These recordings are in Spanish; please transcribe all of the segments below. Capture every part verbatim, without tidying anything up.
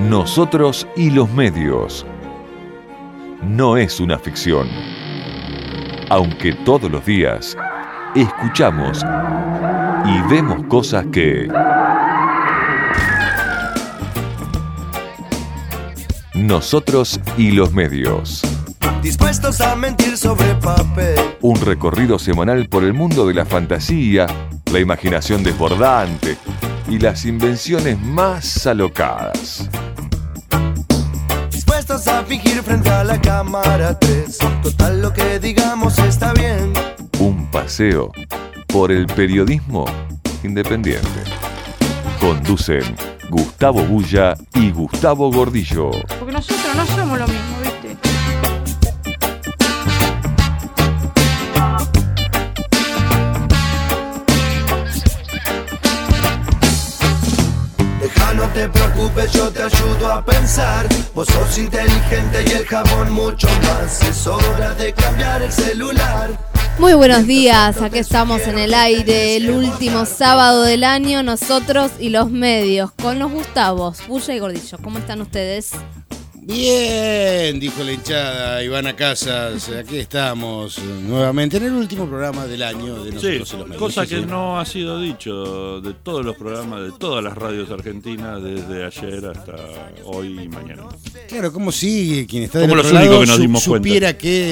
Nosotros y los medios. No es una ficción. Aunque todos los días escuchamos y vemos cosas que... Nosotros y los medios. Dispuestos a mentir sobre papel. Un recorrido semanal por el mundo de la fantasía, la imaginación desbordante y las invenciones más alocadas. Dispuestos a fingir frente a la cámara tres. Total, lo que digamos está bien. Un paseo por el periodismo independiente. Conducen Gustavo Bulla y Gustavo Gordillo. Porque nosotros no somos lo mismo, ¿viste? Deja, no te preocupes, yo te ayudo a pensar. Vos sos inteligente y el jabón mucho más. Es hora de cambiar el celular. Muy buenos días, aquí estamos en el aire, el último sábado del año, nosotros y los medios, con los Gustavos, Bulla y Gordillo. ¿Cómo están ustedes? Bien, dijo la hinchada Ivana Casas, aquí estamos nuevamente en el último programa del año de Nosotros sí, y los medios. Cosa sí, que sí. no ha sido dicho de todos los programas, de todas las radios argentinas, desde ayer hasta hoy y mañana. Claro, como si quien está del Como otro los únicos lado que nos su- dimos supiera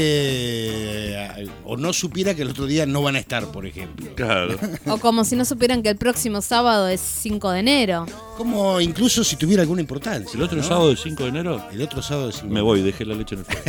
que, o no supiera que el otro día no van a estar, por ejemplo. Claro. O como si no supieran que el próximo sábado es cinco de enero. Como incluso si tuviera alguna importancia. El otro ¿no? sábado de cinco de enero El otro sábado de cinco. me voy, dejé la leche en el fuego.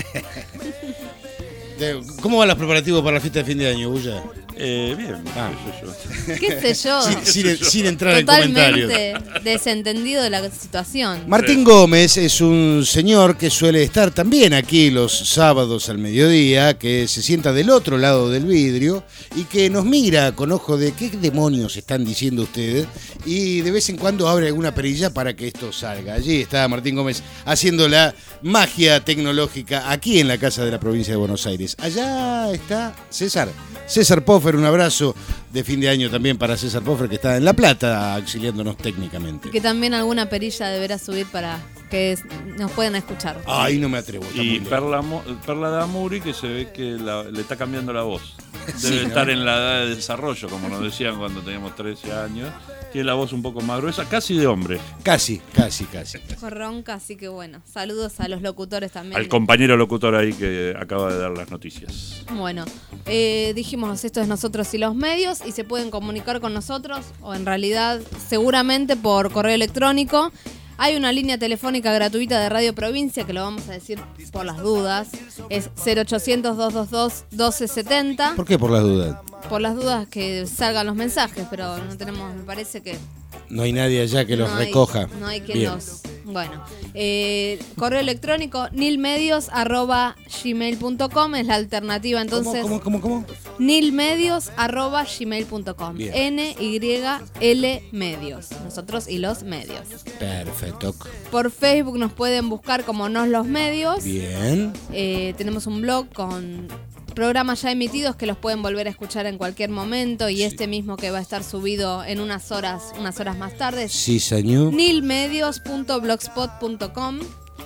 De- ¿Cómo van los preparativos para la fiesta de fin de año, Bulla? Eh, bien, Ah. qué sé yo. ¿Qué sé yo? Sin, sin- sin entrar en comentarios. Totalmente desentendido de la situación. Martín Gómez es un señor que suele estar también aquí los sábados al mediodía, que se sienta del otro lado del vidrio y que nos mira con ojo de qué demonios están diciendo ustedes y de vez en cuando abre alguna perilla para que esto salga. Allí está Martín Gómez haciendo la magia tecnológica aquí en la Casa de la Provincia de Buenos Aires. Allá está César. César Poffer, un abrazo de fin de año también para César Poffer, que está en La Plata auxiliándonos técnicamente. Que también alguna perilla deberá subir para que nos puedan escuchar. Ay, no me atrevo. está muy Y lejos. Perla, Mo- Perla de Amuri, que se ve que la- le está cambiando la voz. Debe Sí, ¿no? estar en la edad de desarrollo, como nos decían cuando teníamos trece años. Tiene la voz un poco más gruesa, casi de hombre. Casi, casi, casi. Ronca, así que bueno, saludos a los locutores también. Al compañero locutor ahí que acaba de dar las noticias. Bueno, eh, dijimos, esto es Nosotros y los medios y se pueden comunicar con nosotros o en realidad seguramente por correo electrónico. Hay una línea telefónica gratuita de Radio Provincia que lo vamos a decir por las dudas. Es cero ochocientos, doscientos veintidós, doce setenta. ¿Por qué por las dudas? Por las dudas que salgan los mensajes, pero no tenemos, me parece que... No hay nadie allá que los no hay- recoja. No hay quien Bien. los... Bueno, eh, correo electrónico nilmedios arroba gmail punto com es la alternativa entonces. ¿Cómo, cómo, cómo, cómo? nilmedios arroba gmail punto com. Bien. N Y L medios. Nosotros y los medios. Perfecto. Por Facebook nos pueden buscar como Nos los Medios. Bien. Eh, tenemos un blog con programas ya emitidos que los pueden volver a escuchar en cualquier momento y Sí. este mismo que va a estar subido en unas horas, unas horas más tarde. Sí, señor. nilmedios punto blogspot punto com.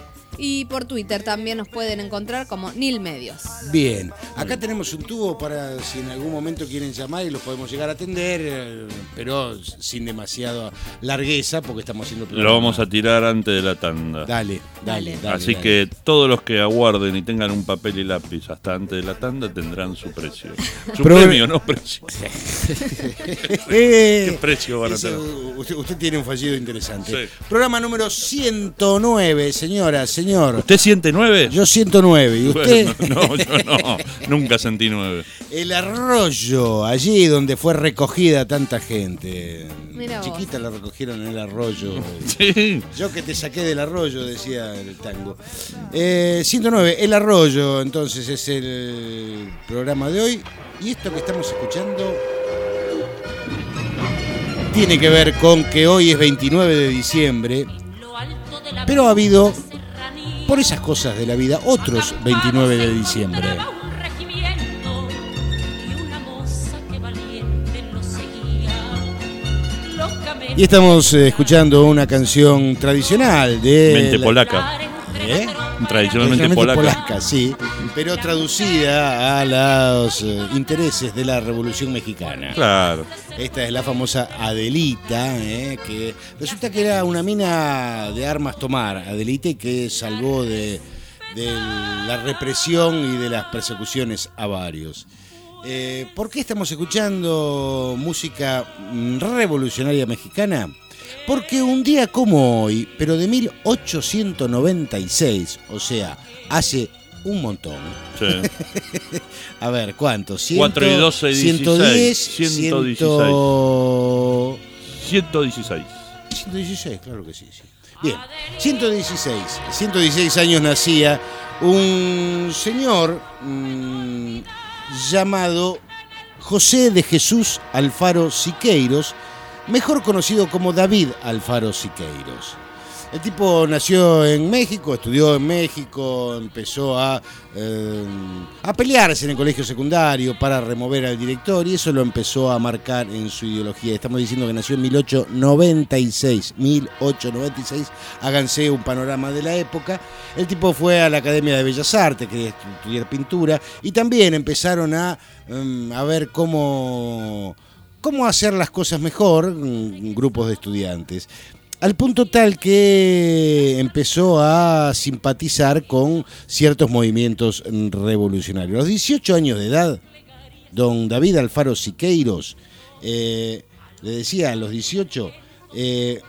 Y por Twitter también nos pueden encontrar como Nilmedios. Bien. Acá tenemos un tubo para si en algún momento quieren llamar y los podemos llegar a atender, eh, pero sin demasiada largueza porque estamos haciendo el Lo programa. vamos a tirar antes de la tanda. Dale, dale, Dale. dale. Así dale. que todos los que aguarden y tengan un papel y lápiz hasta antes de la tanda tendrán su precio. Su Pero- premio, no precio. Eh, ¿Qué precio van a eso, tener? usted, usted tiene un fallido interesante. Sí. Programa número ciento nueve, señora, señor. ¿Usted siente nueve? Yo ciento nueve. ¿Y usted? Bueno, no, yo no. Nunca sentí nueve. El arroyo, allí donde fue recogida tanta gente. Mira vos. Chiquita la recogieron en el arroyo. Sí. Yo que te saqué del arroyo, decía el tango. Eh, ciento nueve, El Arroyo, entonces es el programa de hoy. Y esto que estamos escuchando tiene que ver con que hoy es veintinueve de diciembre, pero ha habido, por esas cosas de la vida, otros veintinueve de diciembre. Y una moza que valiente lo seguía. Locamente Y estamos eh, escuchando una canción tradicional de... Mente la- polaca. ¿Eh? Tradicionalmente Tradicionalmente polaca. polaca, sí, pero traducida a los eh, intereses de la Revolución Mexicana. Claro. Esta es la famosa Adelita, eh, que resulta que era una mina de armas tomar, Adelita, y que salvó de, de la represión y de las persecuciones a varios. Eh, ¿Por qué estamos escuchando música mm, revolucionaria mexicana? Porque un día como hoy, pero de mil ochocientos noventa y seis, o sea, hace un montón. Sí. A ver, ¿cuánto? cuatro y doce, dieciséis. ciento diez, ciento dieciséis. ciento... ciento dieciséis. ciento dieciséis, claro que sí, sí. Bien, ciento dieciséis, ciento dieciséis años nacía un señor mmm, llamado José de Jesús Alfaro Siqueiros, mejor conocido como David Alfaro Siqueiros. El tipo nació en México, estudió en México, empezó a, eh, a pelearse en el colegio secundario para remover al director y eso lo empezó a marcar en su ideología. Estamos diciendo que nació en mil ochocientos noventa y seis. mil ochocientos noventa y seis, háganse un panorama de la época. El tipo fue a la Academia de Bellas Artes, quería estudiar pintura y también empezaron a, um, a ver cómo, cómo hacer las cosas mejor, um, grupos de estudiantes. Al punto tal que empezó a simpatizar con ciertos movimientos revolucionarios. A los dieciocho años de edad, don David Alfaro Siqueiros, eh, le decía a los dieciocho, eh,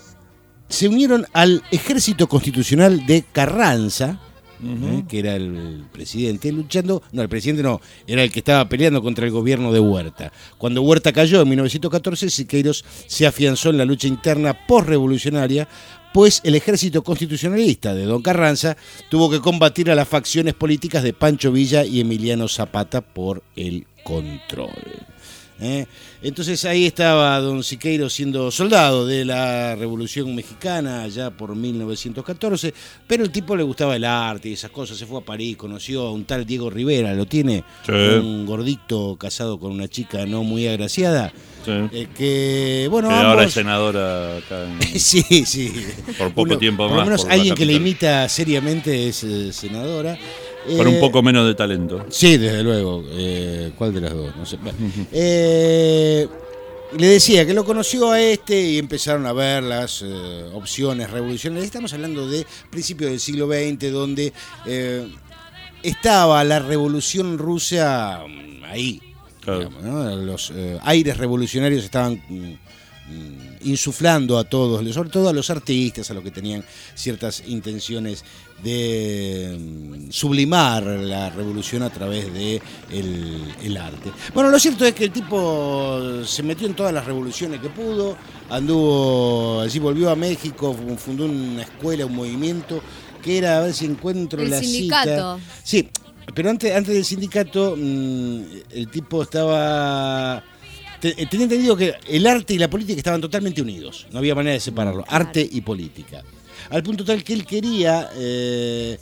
se unieron al Ejército Constitucional de Carranza, uh-huh. eh, que era el presidente, luchando, no, el presidente no, era el que estaba peleando contra el gobierno de Huerta. Cuando Huerta cayó en mil novecientos catorce, Siqueiros se afianzó en la lucha interna postrevolucionaria, pues el ejército constitucionalista de don Carranza tuvo que combatir a las facciones políticas de Pancho Villa y Emiliano Zapata por el control. ¿Eh? Entonces ahí estaba don Siqueiros siendo soldado de la Revolución Mexicana allá por mil novecientos catorce, pero el tipo le gustaba el arte y esas cosas, se fue a París, conoció a un tal Diego Rivera, lo tiene, sí. Un gordito casado con una chica no muy agraciada, sí. eh, que bueno, que ambos... ahora es senadora acá en... sí, sí. Por poco Uno, tiempo por más. Por lo menos por alguien que le capital. imita seriamente es eh, senadora. Con un Eh, poco menos de talento. Sí, desde luego. Eh, ¿Cuál de las dos? No sé. Bueno, eh, le decía que lo conoció a este y empezaron a ver las eh, opciones revolucionarias. Estamos hablando de principios del siglo veinte, donde eh, estaba la revolución rusa ahí. Claro. Digamos, ¿no? Los eh, aires revolucionarios estaban mm, insuflando a todos, sobre todo a los artistas, a los que tenían ciertas intenciones de mm, sublimar la revolución a través de el, el arte. Bueno, lo cierto es que el tipo se metió en todas las revoluciones que pudo, anduvo, allí volvió a México, fundó una escuela, un movimiento que era, a ver si encuentro el la sindicato. cita. Sí, pero antes, antes del sindicato, mmm, el tipo estaba... Tenía entendido que el arte y la política estaban totalmente unidos, no había manera de separarlo, Claro. arte y política. Al punto tal que él quería, eh,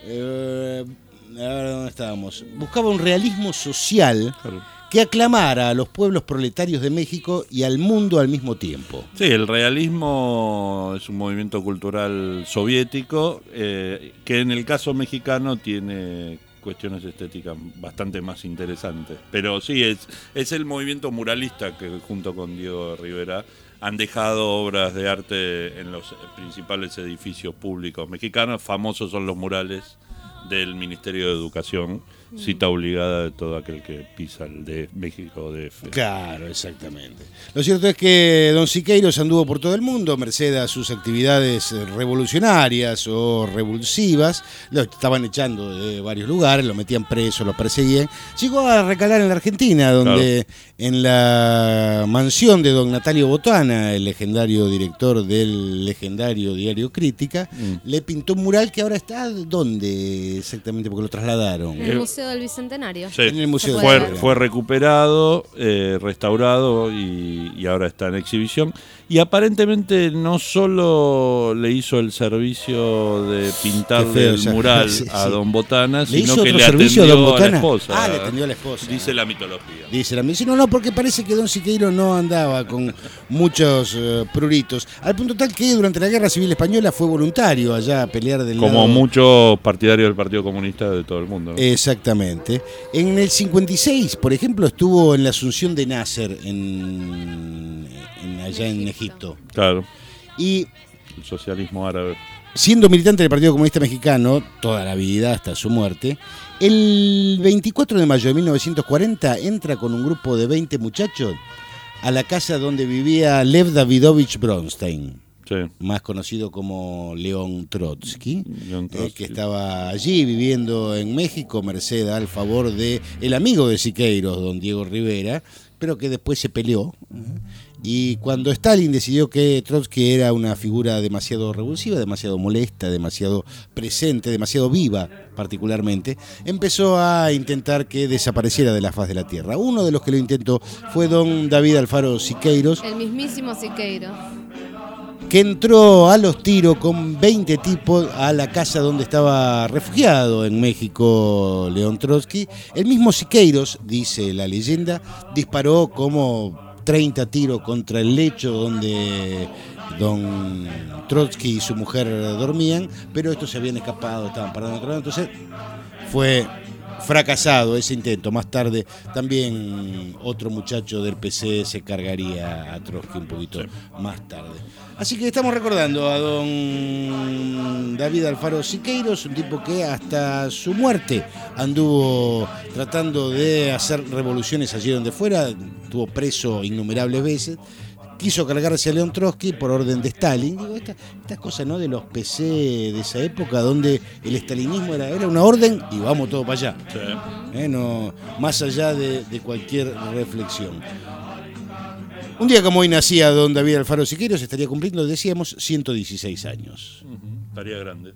eh, a ver dónde estábamos, buscaba un realismo social Claro. que aclamara a los pueblos proletarios de México y al mundo al mismo tiempo. Sí, el realismo es un movimiento cultural soviético eh, que en el caso mexicano tiene cuestiones estéticas bastante más interesantes. Pero sí, es, es el movimiento muralista que junto con Diego Rivera han dejado obras de arte en los principales edificios públicos mexicanos. Famosos son los murales del Ministerio de Educación, cita obligada de todo aquel que pisa el de México D F. Claro, exactamente. Lo cierto es que don Siqueiros anduvo por todo el mundo, merced a sus actividades revolucionarias o revulsivas. Lo estaban echando de varios lugares, lo metían preso, lo perseguían. Llegó a recalar en la Argentina, donde claro. en la mansión de don Natalio Botana, el legendario director del legendario diario Crítica, mm. le pintó un mural que ahora está, ¿dónde exactamente? Porque lo trasladaron. En el Museo del Bicentenario. Sí. En el Museo fue, del fue recuperado, eh, restaurado y, y ahora está en exhibición. Y aparentemente no solo le hizo el servicio de pintarle el mural sí, a sí. Don Botana, sino que le atendió a, Don Botana? a la esposa. Ah, le atendió a la esposa. Dice la mitología. Dice la mitología. No, no, porque parece que Don Siqueiro no andaba con muchos uh, pruritos. Al punto tal que durante la Guerra Civil Española fue voluntario allá a pelear del Como lado... muchos partidarios del Partido Comunista de todo el mundo, ¿no? Exactamente. En el cincuenta y seis, por ejemplo, estuvo en la Asunción de Nasser, en, en allá en Egipto. Claro. Y el socialismo árabe. Siendo militante del Partido Comunista Mexicano toda la vida hasta su muerte, el veinticuatro de mayo de mil novecientos cuarenta entra con un grupo de veinte muchachos a la casa donde vivía Lev Davidovich Bronstein, sí. más conocido como León Trotsky, León Trotsky. Eh, que estaba allí viviendo en México, merced al favor de el amigo de Siqueiros, don Diego Rivera, pero que después se peleó. Y cuando Stalin decidió que Trotsky era una figura demasiado revulsiva, demasiado molesta, demasiado presente, demasiado viva particularmente, empezó a intentar que desapareciera de la faz de la tierra. Uno de los que lo intentó fue don David Alfaro Siqueiros. El mismísimo Siqueiros. Que entró a los tiros con veinte tipos a la casa donde estaba refugiado en México León Trotsky. El mismo Siqueiros, dice la leyenda, disparó como treinta tiros contra el lecho donde don Trotsky y su mujer dormían, pero estos se habían escapado, estaban parando otro lado, entonces fue fracasado ese intento. Más tarde también otro muchacho del P C se cargaría a Trotsky un poquito sí. más tarde. Así que estamos recordando a don David Alfaro Siqueiros, un tipo que hasta su muerte anduvo tratando de hacer revoluciones allí donde fuera, estuvo preso innumerables veces, quiso cargarse a León Trotsky por orden de Stalin. Digo, estas esta cosas, ¿no?, de los P C de esa época, donde el estalinismo era, era una orden y vamos todos para allá. Sí. Eh, no, más allá de, de cualquier reflexión. Un día como hoy nacía don David Alfaro Siqueiros, estaría cumpliendo, decíamos, ciento dieciséis años. Uh-huh. Estaría grande.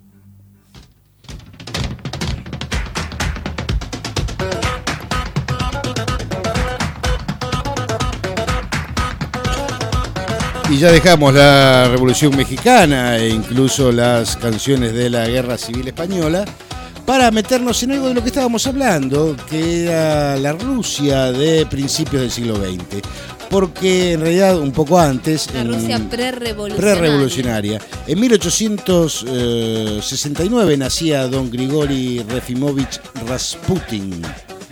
Y ya dejamos la Revolución Mexicana e incluso las canciones de la Guerra Civil Española para meternos en algo de lo que estábamos hablando, que era la Rusia de principios del siglo veinte. Porque en realidad un poco antes... La en, Rusia prerevolucionaria. prerevolucionaria. En mil ochocientos sesenta y nueve nacía don Grigori Refimovich Rasputin,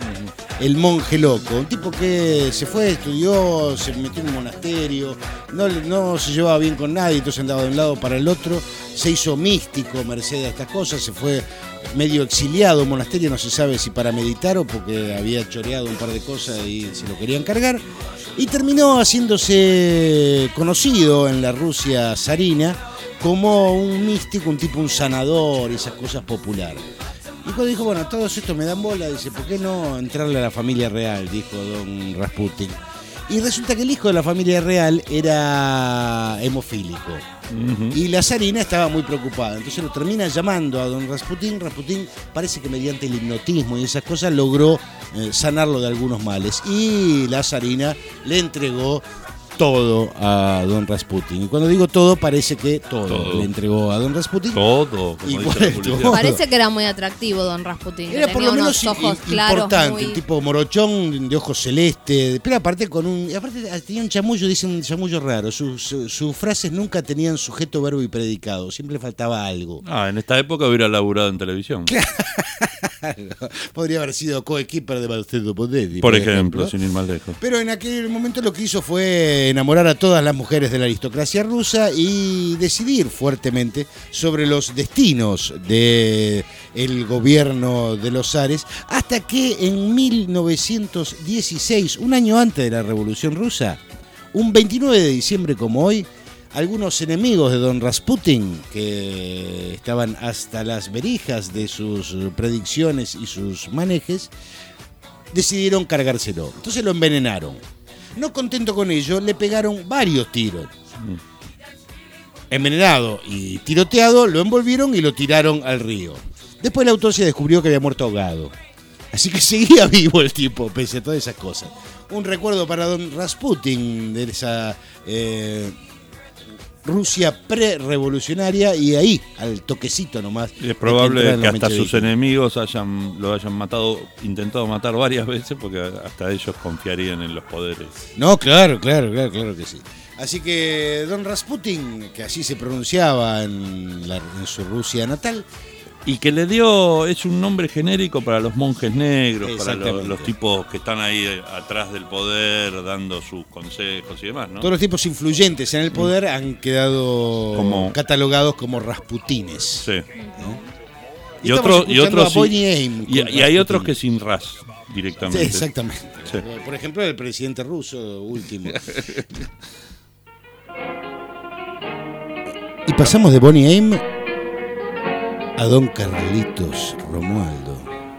el monje loco, un tipo que se fue, estudió, se metió en un monasterio, no, no se llevaba bien con nadie, entonces andaba de un lado para el otro, se hizo místico merced a estas cosas, se fue medio exiliado a un monasterio, no se sabe si para meditar o porque había choreado un par de cosas y se lo querían cargar, y terminó haciéndose conocido en la Rusia zarina como un místico, un tipo, un sanador, esas cosas populares. Y cuando dijo, bueno, todos estos me dan bola, dice, ¿por qué no entrarle a la familia real?, dijo don Rasputin. Y resulta que el hijo de la familia real era hemofílico. Uh-huh. Y la zarina estaba muy preocupada. Entonces lo termina llamando a don Rasputin. Rasputin parece que mediante el hipnotismo y esas cosas logró eh, sanarlo de algunos males. Y la zarina le entregó todo a don Rasputin. Y cuando digo todo, parece que todo, todo. le entregó a don Rasputin. Todo. Como dice todo. Parece que era muy atractivo don Rasputin. Era por lo menos ojos in, claros, importante, muy... un tipo morochón de ojos celestes, pero aparte con un, aparte tenía un chamullo, dicen un chamullo raro. Sus su, su frases nunca tenían sujeto, verbo y predicado, siempre faltaba algo. Ah, en esta época hubiera laburado en televisión. Claro. Podría haber sido coequiper de Balcedo Podetti, por, por ejemplo, ejemplo, sin ir más lejos. Pero en aquel momento lo que hizo fue enamorar a todas las mujeres de la aristocracia rusa y decidir fuertemente sobre los destinos del gobierno de los zares, hasta que en mil novecientos dieciséis, un año antes de la Revolución Rusa, un veintinueve de diciembre como hoy, algunos enemigos de don Rasputin, que estaban hasta las verijas de sus predicciones y sus manejes, decidieron cargárselo. Entonces lo envenenaron. No contento con ello, le pegaron varios tiros. Envenenado y tiroteado, lo envolvieron y lo tiraron al río. Después la autopsia descubrió que había muerto ahogado. Así que seguía vivo el tipo, pese a todas esas cosas. Un recuerdo para don Rasputin de esa... Eh, Rusia pre-revolucionaria y ahí, al toquecito nomás. Es probable que, que, que hasta mencheviques. sus enemigos hayan lo hayan matado, intentado matar varias veces, porque hasta ellos confiarían en los poderes. No, claro, claro, claro, claro que sí. Así que don Rasputin, que así se pronunciaba en, la, en su Rusia natal, Y que le dio, es un nombre genérico para los monjes negros, para los, Exactamente. los tipos que están ahí atrás del poder, dando sus consejos y demás, ¿no? todos los tipos influyentes en el poder han quedado Como- catalogados como Rasputines. Sí. Y Y, estamos otro, y escuchando otros a sí- Bonnie Aim y, con y hay otros que Rasputin. sin ras Sí, directamente. exactamente. Sí. Por ejemplo, el presidente ruso último. Y pasamos de Bonnie Aim a don Carlitos Romualdo.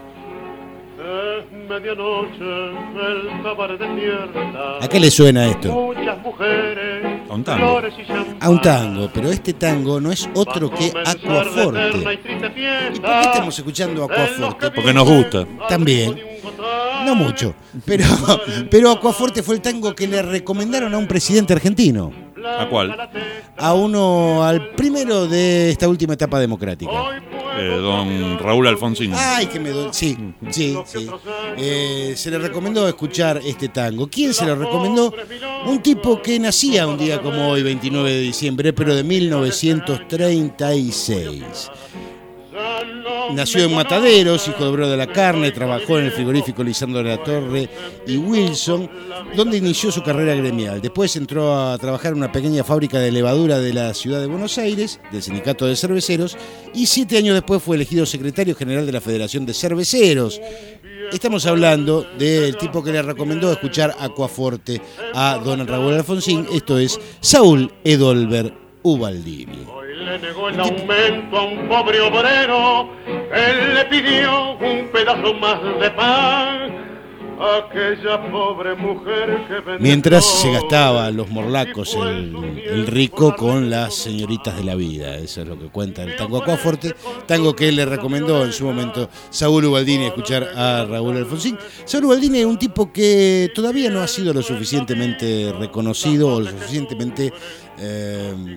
Es medianoche, el cabaret despierta. ¿A qué le suena esto? Muchas mujeres, A un tango. flores y champán. A un tango, pero este tango no es otro que Aquaforte. ¿Y por qué estamos escuchando Aquaforte? Porque nos gusta. También. No mucho, pero, pero Aquaforte fue el tango que le recomendaron a un presidente argentino. ¿A cuál? A uno, al primero de esta última etapa democrática. Eh, don Raúl Alfonsín. Ay, que me duele. Sí, sí, sí. Eh, se le recomendó escuchar este tango. ¿Quién se lo recomendó? Un tipo que nacía un día como hoy, veintinueve de diciembre, pero de mil novecientos treinta y seis. Nació en Mataderos, hijo de Obrero de la Carne, trabajó en el frigorífico Lisandro de la Torre y Wilson, donde inició su carrera gremial. Después entró a trabajar en una pequeña fábrica de levadura de la ciudad de Buenos Aires, del Sindicato de Cerveceros, y siete años después fue elegido secretario general de la Federación de Cerveceros. Estamos hablando del tipo que le recomendó escuchar Aquaforte a don Raúl Alfonsín, esto es Saúl Edolver Ubaldini. Le negó el aumento a un pobre obrero, él le pidió un pedazo más de pan. Aquella pobre mujer que vendió Mientras se gastaba los morlacos el, el rico con las señoritas de la vida. Eso es lo que cuenta el tango Aquaforte, tango que él le recomendó en su momento Saúl Ubaldini escuchar a Raúl Alfonsín. Saúl Ubaldini es un tipo que todavía no ha sido lo suficientemente reconocido o lo suficientemente eh,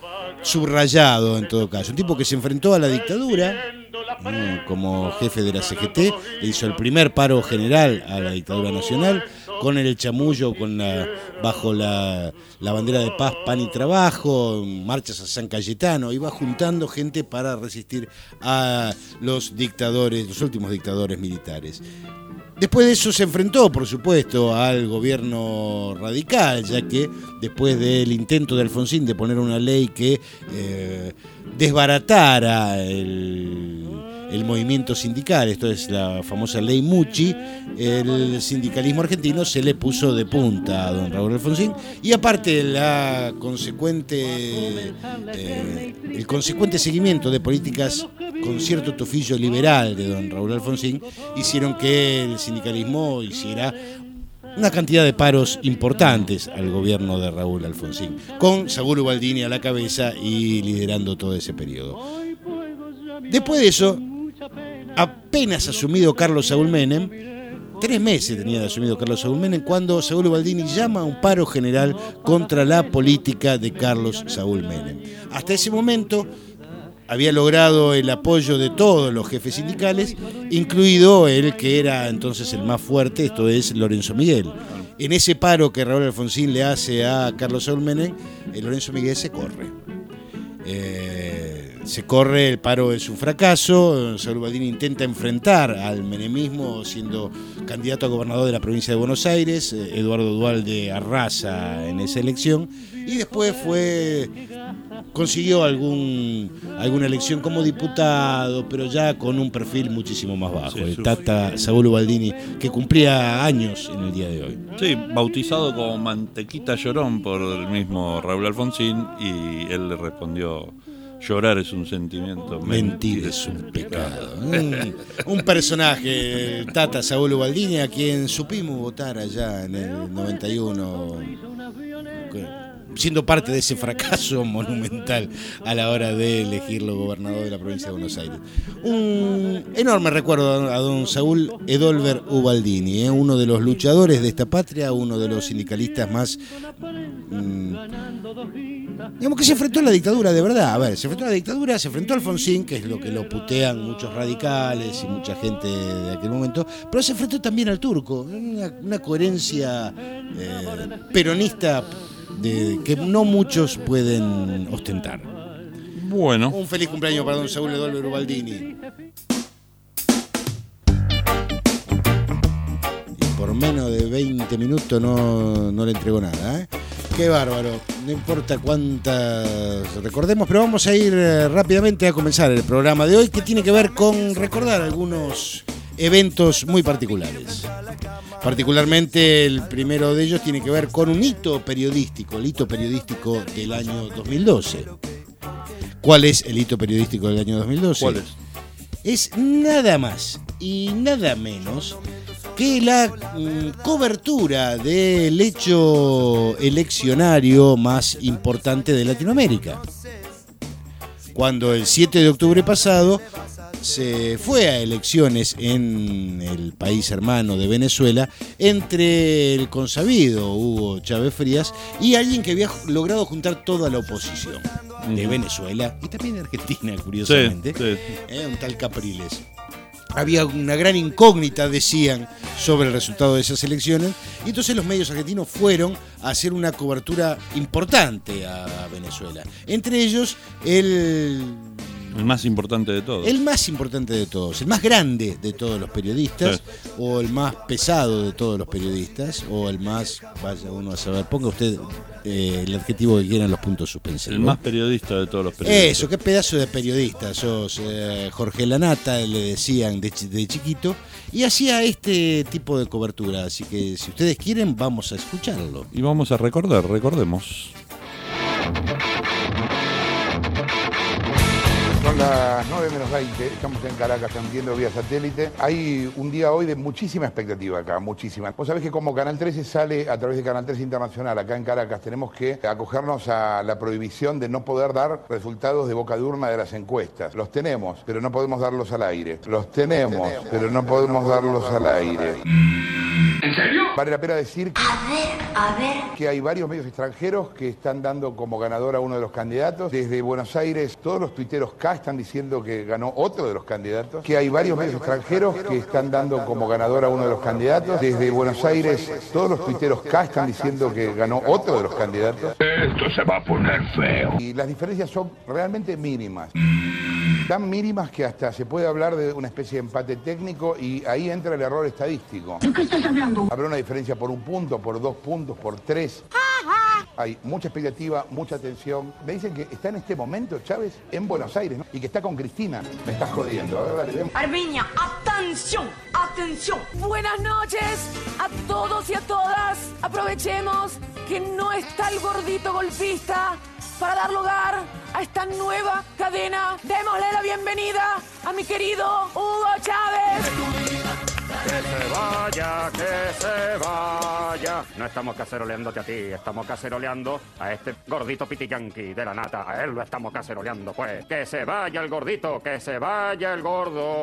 subrayado en todo caso. Un tipo que se enfrentó a la dictadura eh, como jefe de la C G T, le hizo el primer paro general a la dictadura nacional con el chamullo, con la, bajo la, la bandera de paz, pan y trabajo, marchas a San Cayetano, iba juntando gente para resistir a los dictadores, los últimos dictadores militares. Después de eso se enfrentó, por supuesto, al gobierno radical, ya que después del intento de Alfonsín de poner una ley que eh, desbaratara el, el movimiento sindical, esto es la famosa ley Mucci, el sindicalismo argentino se le puso de punta a don Raúl Alfonsín, y aparte la consecuente, eh, el consecuente seguimiento de políticas con cierto tufillo liberal de don Raúl Alfonsín hicieron que el sindicalismo hiciera una cantidad de paros importantes al gobierno de Raúl Alfonsín, con Saúl Ubaldini a la cabeza y liderando todo ese periodo. Después de eso, apenas asumido Carlos Saúl Menem, tres meses tenía de asumido Carlos Saúl Menem, cuando Saúl Ubaldini llama a un paro general contra la política de Carlos Saúl Menem. Hasta ese momento había logrado el apoyo de todos los jefes sindicales, incluido el que era entonces el más fuerte, esto es Lorenzo Miguel. En ese paro que Raúl Alfonsín le hace a Carlos Saúl Menem, eh, Lorenzo Miguel se corre. Eh, se corre, el paro es un fracaso, Saúl Ubaldini intenta enfrentar al menemismo siendo candidato a gobernador de la provincia de Buenos Aires, eh, Eduardo Duhalde arrasa en esa elección, y después fue consiguió algún alguna elección como diputado, pero ya con un perfil muchísimo más bajo, Sí, el su- Tata Saúl Ubaldini, que cumplía años en el día de hoy. Sí, bautizado como Mantequita Llorón por el mismo Raúl Alfonsín, y él le respondió: llorar es un sentimiento, Mentir es un pecado. Un, un personaje, el Tata Saúl Ubaldini, a quien supimos votar allá en el noventa y uno, siendo parte de ese fracaso monumental a la hora de elegirlo gobernador de la provincia de Buenos Aires. Un enorme recuerdo a don Saúl Edolver Ubaldini, ¿eh? Uno de los luchadores de esta patria, uno de los sindicalistas más mm, Digamos que se enfrentó a la dictadura de verdad. A ver, se enfrentó a la dictadura, se enfrentó a Alfonsín, que es lo que lo putean muchos radicales y mucha gente de aquel momento, pero se enfrentó también al turco. Una, una coherencia eh, peronista de, que no muchos pueden ostentar. Bueno. Un feliz cumpleaños para don Saúl Edolver Ubaldini. Y por menos de veinte minutos no, no le entregó nada, ¿eh? Qué bárbaro, no importa cuántas recordemos, pero vamos a ir eh, rápidamente a comenzar el programa de hoy, que tiene que ver con recordar algunos eventos muy particulares. Particularmente el primero de ellos tiene que ver con un hito periodístico, el hito periodístico del año dos mil doce. ¿Cuál es el hito periodístico del año dos mil doce? ¿Cuál es? Es nada más y nada menos que la mm, cobertura del hecho eleccionario más importante de Latinoamérica. Cuando el siete de octubre pasado se fue a elecciones en el país hermano de Venezuela entre el consabido Hugo Chávez Frías y alguien que había logrado juntar toda la oposición de Venezuela y también de Argentina, curiosamente, sí, sí. Eh, un tal Capriles. Había una gran incógnita, decían, sobre el resultado de esas elecciones, y entonces los medios argentinos fueron a hacer una cobertura importante a Venezuela. Entre ellos, el... El más importante de todos. El más importante de todos, el más grande de todos los periodistas, sí. O el más pesado de todos los periodistas, o el más, vaya uno a saber, ponga usted eh, el adjetivo que quieran, los puntos suspensivos. El más periodista de todos los periodistas. Eso, qué pedazo de periodista sos, eh, Jorge Lanata, le decían de, de chiquito, y hacía este tipo de cobertura, así que si ustedes quieren, vamos a escucharlo. Y vamos a recordar, recordemos. Son las nueve menos veinte, estamos en Caracas transmitiendo vía satélite. Hay un día hoy de muchísima expectativa acá, muchísima. Vos sabés que como Canal trece sale a través de Canal trece Internacional acá en Caracas, tenemos que acogernos a la prohibición de no poder dar resultados de boca de urna de las encuestas. Los tenemos, pero no podemos darlos al aire. Los tenemos, pero no podemos darlos al aire. ¿En serio? Vale la pena decir que, a ver, a ver. que hay varios medios extranjeros que están dando como ganador a uno de los candidatos. Desde Buenos Aires, todos los tuiteros K están diciendo que ganó otro de los candidatos. Que hay varios medios extranjeros que están dando como ganador a uno de los candidatos. Desde Buenos Aires, todos los tuiteros K están diciendo que ganó otro de los candidatos. Esto se va a poner feo. Y las diferencias son realmente mínimas. Tan mínimas que hasta se puede hablar de una especie de empate técnico y ahí entra el error estadístico. ¿De qué estás hablando? Habrá una diferencia por un punto, por dos puntos, por tres. Hay mucha expectativa, mucha tensión. Me dicen que está en este momento Chávez en Buenos Aires, ¿no? Y que está con Cristina. Me estás jodiendo. A ver, dale, ven. Armiña, atención, atención. Buenas noches a todos y a todas. Aprovechemos que no está el gordito golpista para dar lugar a esta nueva cadena. Démosle la bienvenida a mi querido Hugo Chávez. Que se vaya, que se vaya. No estamos caceroleándote a ti, estamos caceroleando a este gordito pitiyanqui de la nata. A él lo estamos caceroleando, pues. Que se vaya el gordito, que se vaya el gordo.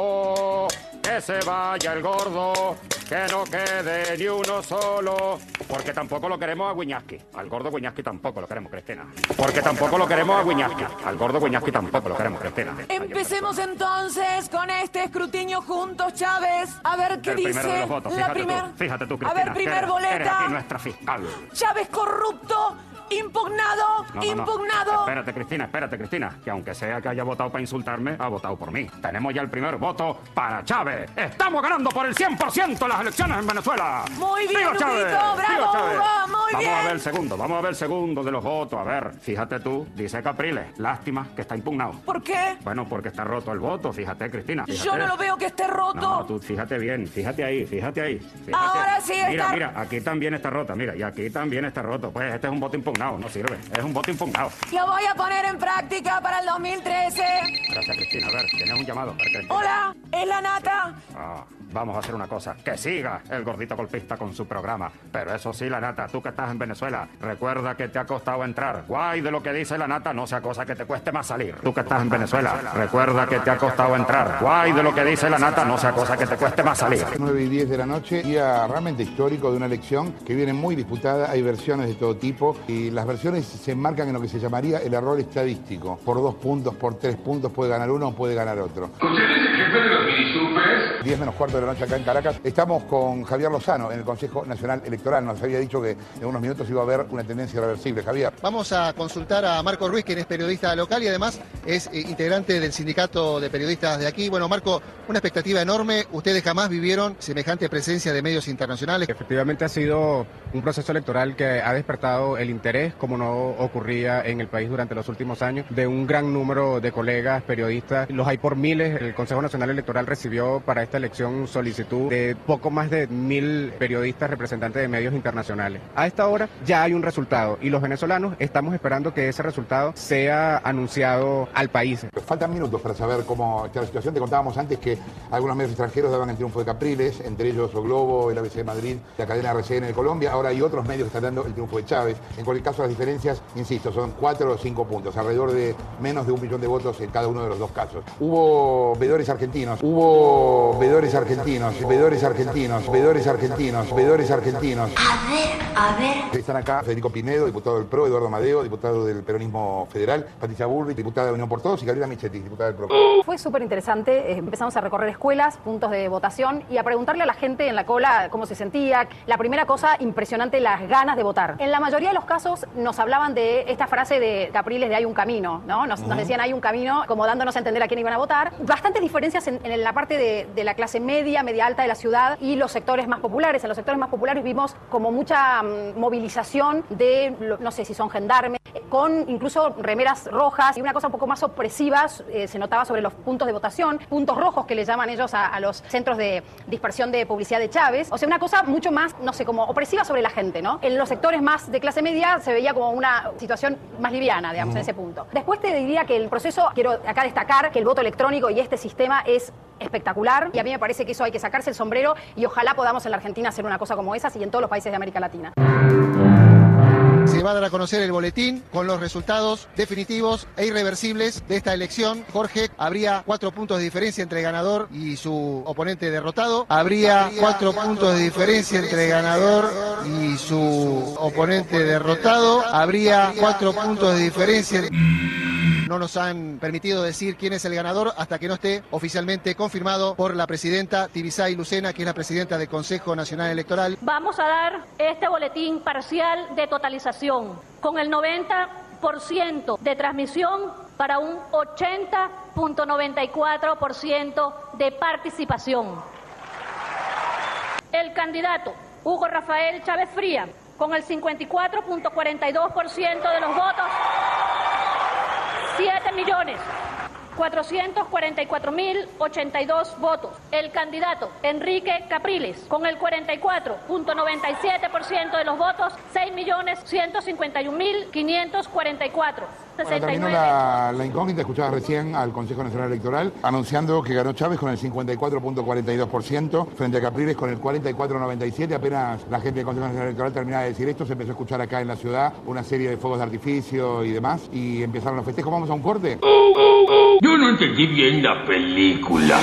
Oh, que se vaya el gordo, que no quede ni uno solo. Porque tampoco lo queremos a Wiñaski. Al gordo Wiñaski tampoco lo queremos, Cristina. Porque tampoco lo queremos a Wiñaski. Al gordo Wiñaski tampoco lo queremos, Cristina. Empecemos entonces con este escrutinio juntos, Chávez. A ver qué el dice primero de los votos. la Fíjate primer... tú, fíjate tú, Cristina. A ver, primer eres, boleta. Eres aquí nuestra fiscal. Chávez corrupto. Impugnado, no, no, impugnado. No. Espérate, Cristina, espérate, Cristina. Que aunque sea que haya votado para insultarme, ha votado por mí. Tenemos ya el primer voto para Chávez. Estamos ganando por el cien por ciento las elecciones en Venezuela. Muy bien, ¡Viva Chávez! bravo, ¡Viva Chávez! Hugo, muy vamos bien. Vamos a ver el segundo, vamos a ver el segundo de los votos. A ver, fíjate tú, dice Capriles. Lástima que está impugnado. ¿Por qué? Bueno, porque está roto el voto, fíjate, Cristina. Fíjate. Yo no lo veo que esté roto. No, tú fíjate bien, fíjate ahí, fíjate ahí. Fíjate. Ahora sí está. Mira, mira, aquí también está rota, mira, y aquí también está roto. Pues este es un voto impugnado, no sirve. Es un voto impugnado. Lo voy a poner en práctica para el dos mil trece. Gracias, Cristina. A ver, tienes un llamado. A ver, Cristina. Hola, es la nata. Ah, vamos a hacer una cosa. Que siga el gordito golpista con su programa. Pero eso sí, la nata, tú que estás en Venezuela, recuerda que te ha costado entrar. Guay de lo que dice la nata, no sea cosa que te cueste más salir. Tú que estás en Venezuela, recuerda que te ha costado entrar. Guay de lo que dice la nata, no sea cosa que te cueste más salir. nueve y diez de la noche, día realmente histórico de una elección que viene muy disputada. Hay versiones de todo tipo y y las versiones se enmarcan en lo que se llamaría el error estadístico. Por dos puntos, por tres puntos puede ganar uno o puede ganar otro. ¿Usted es el jefe de los minisupers? diez menos cuarto de la noche acá en Caracas. Estamos con Javier Lozano en el Consejo Nacional Electoral. Nos había dicho que en unos minutos iba a haber una tendencia reversible. Javier. Vamos a consultar a Marco Ruiz, quien es periodista local y además es eh, integrante del sindicato de periodistas de aquí. Bueno, Marco, una expectativa enorme. Ustedes jamás vivieron semejante presencia de medios internacionales. Efectivamente ha sido un proceso electoral que ha despertado el interés, como no ocurría en el país durante los últimos años, de un gran número de colegas periodistas. Los hay por miles. El Consejo Nacional Electoral recibió para esta elección solicitud de poco más de mil periodistas representantes de medios internacionales. A esta hora ya hay un resultado y los venezolanos estamos esperando que ese resultado sea anunciado al país. Faltan minutos para saber cómo está la situación. Te contábamos antes que algunos medios extranjeros daban el triunfo de Capriles, entre ellos O Globo, el A B C de Madrid, la cadena R C N de Colombia. Ahora hay otros medios que están dando el triunfo de Chávez. En cualquier caso, las diferencias, insisto, son cuatro o cinco puntos, alrededor de menos de un millón de votos en cada uno de los dos casos. Hubo veedores argentinos, hubo veedores argentinos, veedores argentinos, veedores argentinos, veedores argentinos. A ver, a ver. Están acá Federico Pinedo, diputado del P R O, Eduardo Amadeo, diputado del Peronismo Federal, Patricia Bullrich, diputada de Unión por Todos, y Gabriela Michetti, diputada del P R O. Fue súper interesante. Empezamos a recorrer escuelas, puntos de votación y a preguntarle a la gente en la cola cómo se sentía. La primera cosa, impresionante, las ganas de votar. En la mayoría de los casos nos hablaban de esta frase de Capriles de hay un camino, ¿no? Nos, uh-huh. nos decían hay un camino, como dándonos a entender a quién iban a votar. Bastantes diferencias en, en la parte de, de la clase media, media alta de la ciudad y los sectores más populares. En los sectores más populares vimos como mucha um, movilización de, no sé si son gendarmes, con incluso remeras rojas y una cosa un poco más opresiva eh, se notaba sobre los puntos de votación, puntos rojos que le llaman ellos a, a los centros de dispersión de publicidad de Chávez. O sea, una cosa mucho más, no sé, como opresiva sobre la gente, ¿no? En los sectores más de clase media se veía como una situación más liviana, digamos, en ese punto. Después te diría que el proceso, quiero acá destacar que el voto electrónico y este sistema es espectacular y a mí me parece que eso hay que sacarse el sombrero y ojalá podamos en la Argentina hacer una cosa como esa y en todos los países de América Latina. Se va a dar a conocer el boletín con los resultados definitivos e irreversibles de esta elección. Jorge, habría cuatro puntos de diferencia entre el ganador y su oponente derrotado. Habría, habría cuatro, cuatro puntos de diferencia entre el ganador y su oponente derrotado. Habría cuatro puntos de diferencia. No nos han permitido decir quién es el ganador hasta que no esté oficialmente confirmado por la presidenta Tibisay Lucena, que es la presidenta del Consejo Nacional Electoral. Vamos a dar este boletín parcial de totalización con el noventa por ciento de transmisión para un ochenta punto noventa y cuatro por ciento de participación. El candidato Hugo Rafael Chávez Fría con el cincuenta y cuatro punto cuarenta y dos por ciento de los votos. siete millones cuatrocientos cuarenta y cuatro mil ochenta y dos votos. El candidato Enrique Capriles con el cuarenta y cuatro punto noventa y siete por ciento de los votos, seis millones ciento cincuenta y un mil quinientos cuarenta y cuatro. Bueno, terminó la, la incógnita, escuchabas recién al Consejo Nacional Electoral anunciando que ganó Chávez con el cincuenta y cuatro punto cuarenta y dos por ciento frente a Capriles con el cuarenta y cuatro punto noventa y siete por ciento. Apenas la gente del Consejo Nacional Electoral terminaba de decir esto, se empezó a escuchar acá en la ciudad una serie de fuegos de artificio y demás y empezaron los festejos. ¿Vamos a un corte? Yo no entendí bien la película.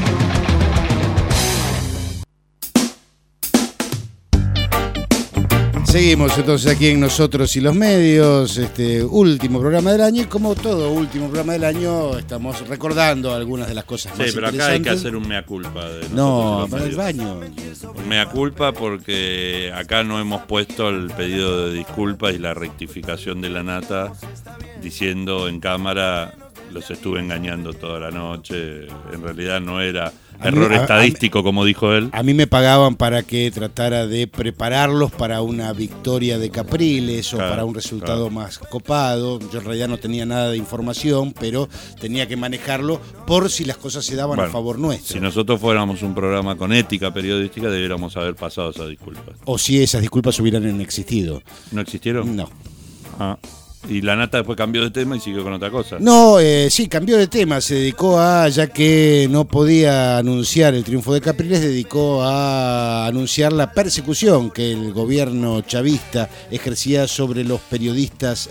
Seguimos entonces aquí en Nosotros y los Medios, este último programa del año y como todo último programa del año estamos recordando algunas de las cosas sí, más pero interesantes. acá hay que hacer un mea culpa de No, para el baño. Un mea culpa porque acá no hemos puesto el pedido de disculpas y la rectificación de la nata diciendo en cámara los estuve engañando toda la noche, en realidad no era error mí, a, estadístico a, como dijo él. A mí me pagaban para que tratara de prepararlos para una victoria de Capriles o claro, para un resultado claro. más copado. Yo en realidad no tenía nada de información, pero tenía que manejarlo por si las cosas se daban bueno, a favor nuestro. Si nosotros fuéramos un programa con ética periodística, debiéramos haber pasado esas disculpas. O si esas disculpas hubieran existido. ¿No existieron? No. Ah. Y la nata después cambió de tema y siguió con otra cosa. No, eh, sí, cambió de tema. Se dedicó a, ya que no podía anunciar el triunfo de Capriles, dedicó a anunciar la persecución que el gobierno chavista ejercía sobre los periodistas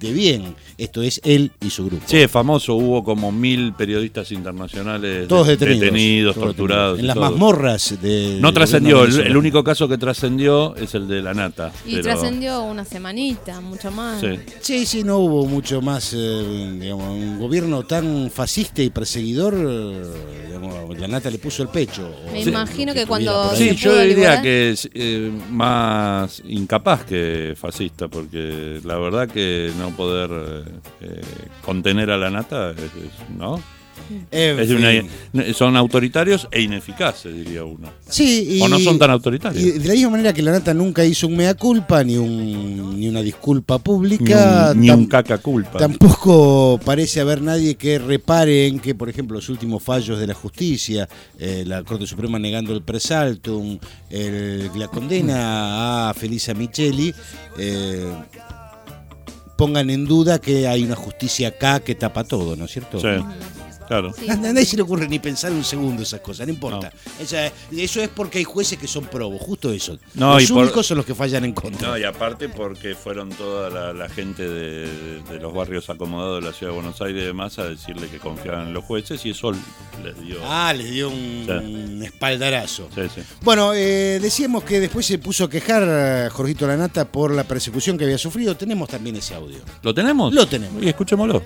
de bien. Esto es él y su grupo. Sí, es famoso, hubo como mil periodistas internacionales todos de- detenidos, detenidos todos torturados. detenidos. En y las todo. mazmorras de... No del trascendió, gobierno el, el venezolano. único caso que trascendió es el de la nata. Y pero- trascendió una semanita, mucho más. Sí. Sí, sí, no hubo mucho más, eh, digamos, un gobierno tan fascista y perseguidor, eh, digamos, la nata le puso el pecho. o- Me Sí, imagino lo que cuando tuviera por Sí, ahí. yo pudo diría liberar? que es eh, más incapaz que fascista, porque la verdad que no poder eh, eh, contener a la nata, es, es- ¿no? En Es de una- fin. son autoritarios e ineficaces, diría uno. Sí, y, O no son tan autoritarios. Y de la misma manera que la nata nunca hizo un mea culpa, ni un ni una disculpa pública, Ni un, ni tam- un caca culpa. tampoco parece haber nadie que repare en que, por ejemplo, los últimos fallos de la justicia, eh, la Corte Suprema negando el presaltum, el- la condena a Felisa Micheli, eh, pongan en duda que hay una justicia acá que tapa todo, ¿no es cierto? Sí, claro. A nadie se le ocurre ni pensar un segundo esas cosas, no importa. Esa- eso es porque hay jueces que son probos, justo eso. No, los y por- únicos son los que fallan en contra. No, y aparte porque fueron toda la, la gente de, de los barrios acomodados de la ciudad de Buenos Aires y demás a decirle que confiaban en los jueces y eso les dio... Ah, les dio un, Sí. un espaldarazo. Sí, sí. Bueno, eh, decíamos que después se puso a quejar eh, Jorgito Lanata por la persecución que había sufrido. Tenemos también ese audio. ¿Lo tenemos? Lo tenemos. Y escuchémoslo.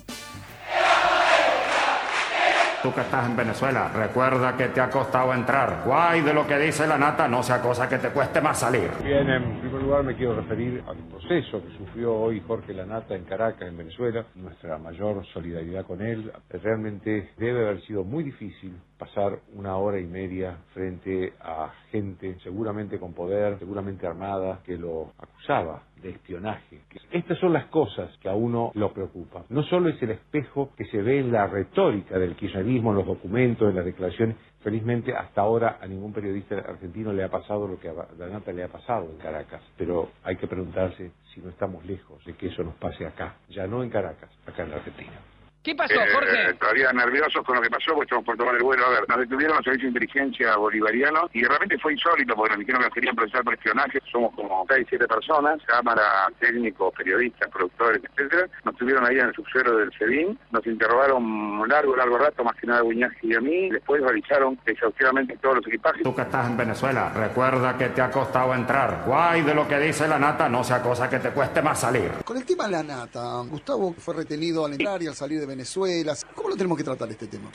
Tú que estás en Venezuela, recuerda que te ha costado entrar. Guay de lo que dice la nata, no sea cosa que te cueste más salir. Bien, en primer lugar me quiero referir al proceso que sufrió hoy Jorge Lanata en Caracas, en Venezuela. Nuestra mayor solidaridad con él. Realmente debe haber sido muy difícil pasar una hora y media frente a gente seguramente con poder, seguramente armada, que lo acusaba de espionaje. Estas son las cosas que a uno lo preocupan. No solo es el espejo que se ve en la retórica del kirchnerismo, en los documentos, en las declaraciones. Felizmente hasta ahora a ningún periodista argentino le ha pasado lo que a Lanata le ha pasado en Caracas. Pero hay que preguntarse si no estamos lejos de que eso nos pase acá. Ya no en Caracas, acá en la Argentina. ¿Qué pasó, Jorge? Eh, todavía nerviosos con lo que pasó, porque estamos por tomar el vuelo. A ver, nos detuvieron los servicios de inteligencia bolivarianos y realmente fue insólito porque nos dijeron que nos querían procesar por espionaje. Somos como seis, siete personas, cámara, técnicos, periodistas, productores, etcétera. Nos tuvieron ahí en el subsuelo del SEBIN, nos interrogaron un largo, largo rato, más que nada a Guiñazzi y a mí. Después realizaron exhaustivamente todos los equipajes. Tú que estás en Venezuela, recuerda que te ha costado entrar. Guay de lo que dice la nata, no sea cosa que te cueste más salir. Con el tema de la nata, Gustavo fue retenido al entrar y al salir de Venezuela. ¿Cómo lo tenemos que tratar este tema?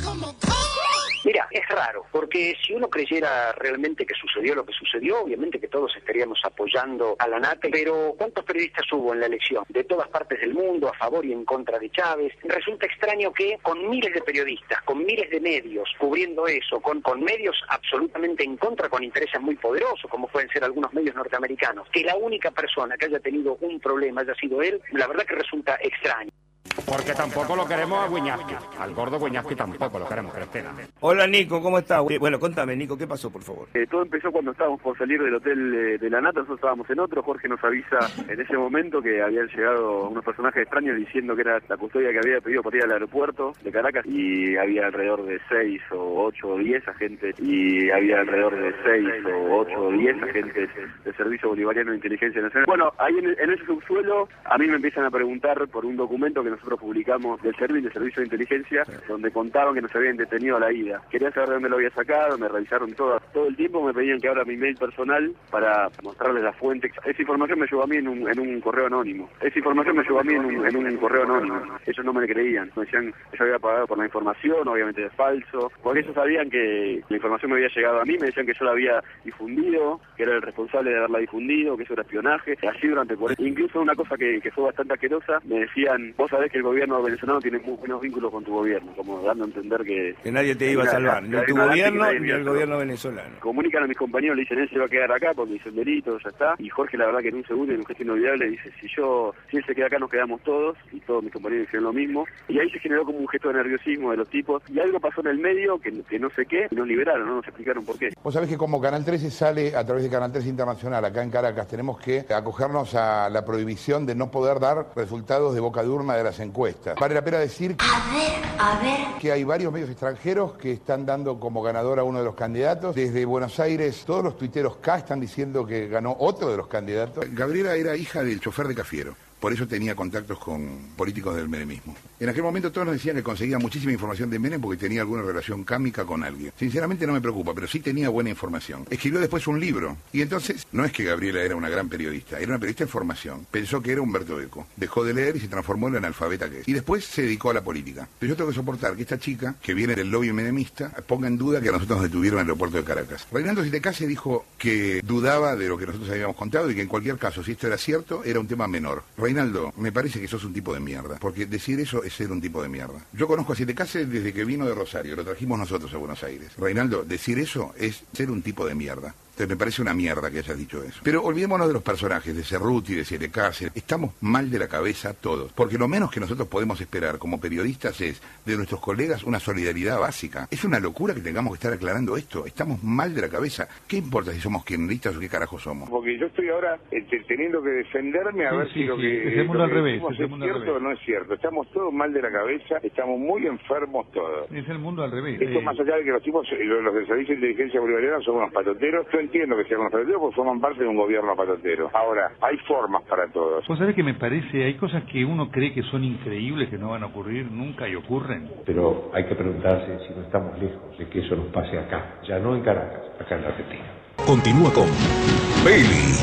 Mira, es raro, porque si uno creyera realmente que sucedió lo que sucedió, obviamente que todos estaríamos apoyando a la nata, pero ¿cuántos periodistas hubo en la elección? De todas partes del mundo, a favor y en contra de Chávez. Resulta extraño que con miles de periodistas, con miles de medios cubriendo eso, con, con medios absolutamente en contra, con intereses muy poderosos, como pueden ser algunos medios norteamericanos, que la única persona que haya tenido un problema haya sido él, la verdad que resulta extraño. Porque tampoco lo queremos a Guiñazzi. Al gordo Guiñazzi tampoco lo queremos, Cristina. Hola Nico, ¿cómo estás? Eh, Bueno, contame Nico, ¿qué pasó por favor? Eh, todo empezó cuando estábamos por salir del hotel eh, de la nata, nosotros estábamos en otro, Jorge nos avisa en ese momento que habían llegado unos personajes extraños diciendo que era la custodia que había pedido para ir al aeropuerto de Caracas y había alrededor de seis o ocho o diez agentes y había alrededor de seis o ocho o diez agentes del Servicio Bolivariano de Inteligencia Nacional. Bueno, ahí en, en ese subsuelo a mí me empiezan a preguntar por un documento que nosotros publicamos del servicio, del servicio de inteligencia, donde contaban que nos habían detenido a la ida. Querían saber de dónde lo había sacado, me revisaron todo, todo el tiempo, me pedían que abra mi mail personal para mostrarles la fuente. Esa información me llegó a mí en un, en un correo anónimo. Esa información me llegó a mí en un, en un correo anónimo. Ellos no me creían, me decían que yo había pagado por la información, obviamente es falso, porque ellos sabían que la información me había llegado a mí, me decían que yo la había difundido, que era el responsable de haberla difundido, que eso era espionaje, así durante por incluso una cosa que, que fue bastante asquerosa, me decían, vos sabés que el gobierno venezolano tiene muy buenos vínculos con tu gobierno, como dando a entender que... Que nadie te iba a salvar, ni tu gobierno ni el gobierno venezolano. Comunican a mis compañeros, le dicen, él se va a quedar acá porque hizo el delito, ya está, y Jorge la verdad que en un segundo, en un gesto inolvidable, dice, si yo, si él se queda acá nos quedamos todos, y todos mis compañeros hicieron lo mismo, y ahí se generó como un gesto de nerviosismo de los tipos, y algo pasó en el medio que, que no sé qué, y nos liberaron, no nos explicaron por qué. Vos sabés que como Canal trece sale a través de Canal trece Internacional acá en Caracas, tenemos que acogernos a la prohibición de no poder dar resultados de boca de urna de las encuestas. Vale la pena decir que, a ver, a ver. que hay varios medios extranjeros que están dando como ganador a uno de los candidatos. Desde Buenos Aires, todos los tuiteros K están diciendo que ganó otro de los candidatos. Gabriela era hija del chofer de Cafiero. por eso tenía contactos con políticos del menemismo. En aquel momento todos nos decían que conseguía muchísima información de Menem porque tenía alguna relación cámica con alguien. Sinceramente no me preocupa, pero sí tenía buena información. Escribió después un libro, y entonces no es que Gabriela era una gran periodista, era una periodista en formación. Pensó que era Humberto Eco, dejó de leer y se transformó en la analfabeta que es. Y después se dedicó a la política. Pero yo tengo que soportar que esta chica, que viene del lobby menemista, ponga en duda que a nosotros nos detuvieron en el aeropuerto de Caracas. Reinaldo Sitecase dijo que dudaba de lo que nosotros habíamos contado y que en cualquier caso, si esto era cierto, era un tema menor. Reinaldo, me parece que sos un tipo de mierda, porque decir eso es ser un tipo de mierda. Yo conozco a Sitecase desde que vino de Rosario, lo trajimos nosotros a Buenos Aires. Reinaldo, decir eso es ser un tipo de mierda. Entonces me parece una mierda que hayas dicho eso. Pero olvidémonos de los personajes, de Cerruti, de Sitecase. Estamos mal de la cabeza todos. Porque lo menos que nosotros podemos esperar como periodistas es de nuestros colegas una solidaridad básica. Es una locura que tengamos que estar aclarando esto. Estamos mal de la cabeza. ¿Qué importa si somos kirchneristas o qué carajo somos? Porque yo estoy ahora eh, teniendo que defenderme a sí, ver sí, si lo sí. que, Es el mundo lo al que revés, decimos es el es mundo al cierto revés. o no es cierto. Estamos todos mal de la cabeza, estamos muy enfermos todos. Es el mundo al revés. Esto Eh, más allá de que los tipos, eh, los los del Servicio de Inteligencia Bolivariana son unos patoteros. Yo entiendo que sean unos patoteros porque forman parte de un gobierno patotero. Ahora, hay formas para todos. Vos sabés que me parece, hay cosas que uno cree que son increíbles, que no van a ocurrir nunca y ocurren. Pero hay que preguntarse si no estamos lejos de que eso nos pase acá, ya no en Caracas, acá en la Argentina. Continúa con Bailey.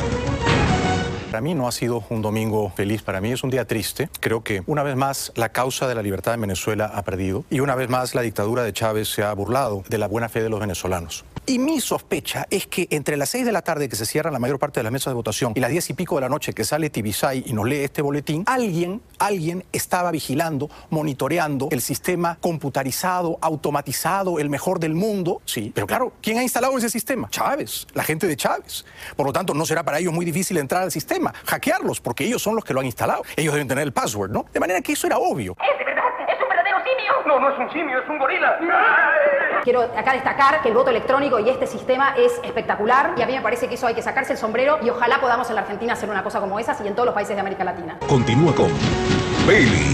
Para mí no ha sido un domingo feliz, para mí es un día triste. Creo que una vez más la causa de la libertad en Venezuela ha perdido y una vez más la dictadura de Chávez se ha burlado de la buena fe de los venezolanos. Y mi sospecha es que entre las seis de la tarde que se cierran la mayor parte de las mesas de votación y las diez y pico de la noche que sale Tibisay y nos lee este boletín, alguien, alguien estaba vigilando, monitoreando el sistema computarizado, automatizado, el mejor del mundo. Sí, pero claro, ¿quién ha instalado ese sistema? Chávez, la gente de Chávez. Por lo tanto, no será para ellos muy difícil entrar al sistema, hackearlos, porque ellos son los que lo han instalado. Ellos deben tener el password, ¿no? De manera que eso era obvio. ¿Es de verdad? ¿Es un verdadero simio? No, no es un simio, es un gorila. Quiero acá destacar que el voto electrónico y este sistema es espectacular y a mí me parece que eso hay que sacarse el sombrero y ojalá podamos en la Argentina hacer una cosa como esas y en todos los países de América Latina. Continúa con Bailey.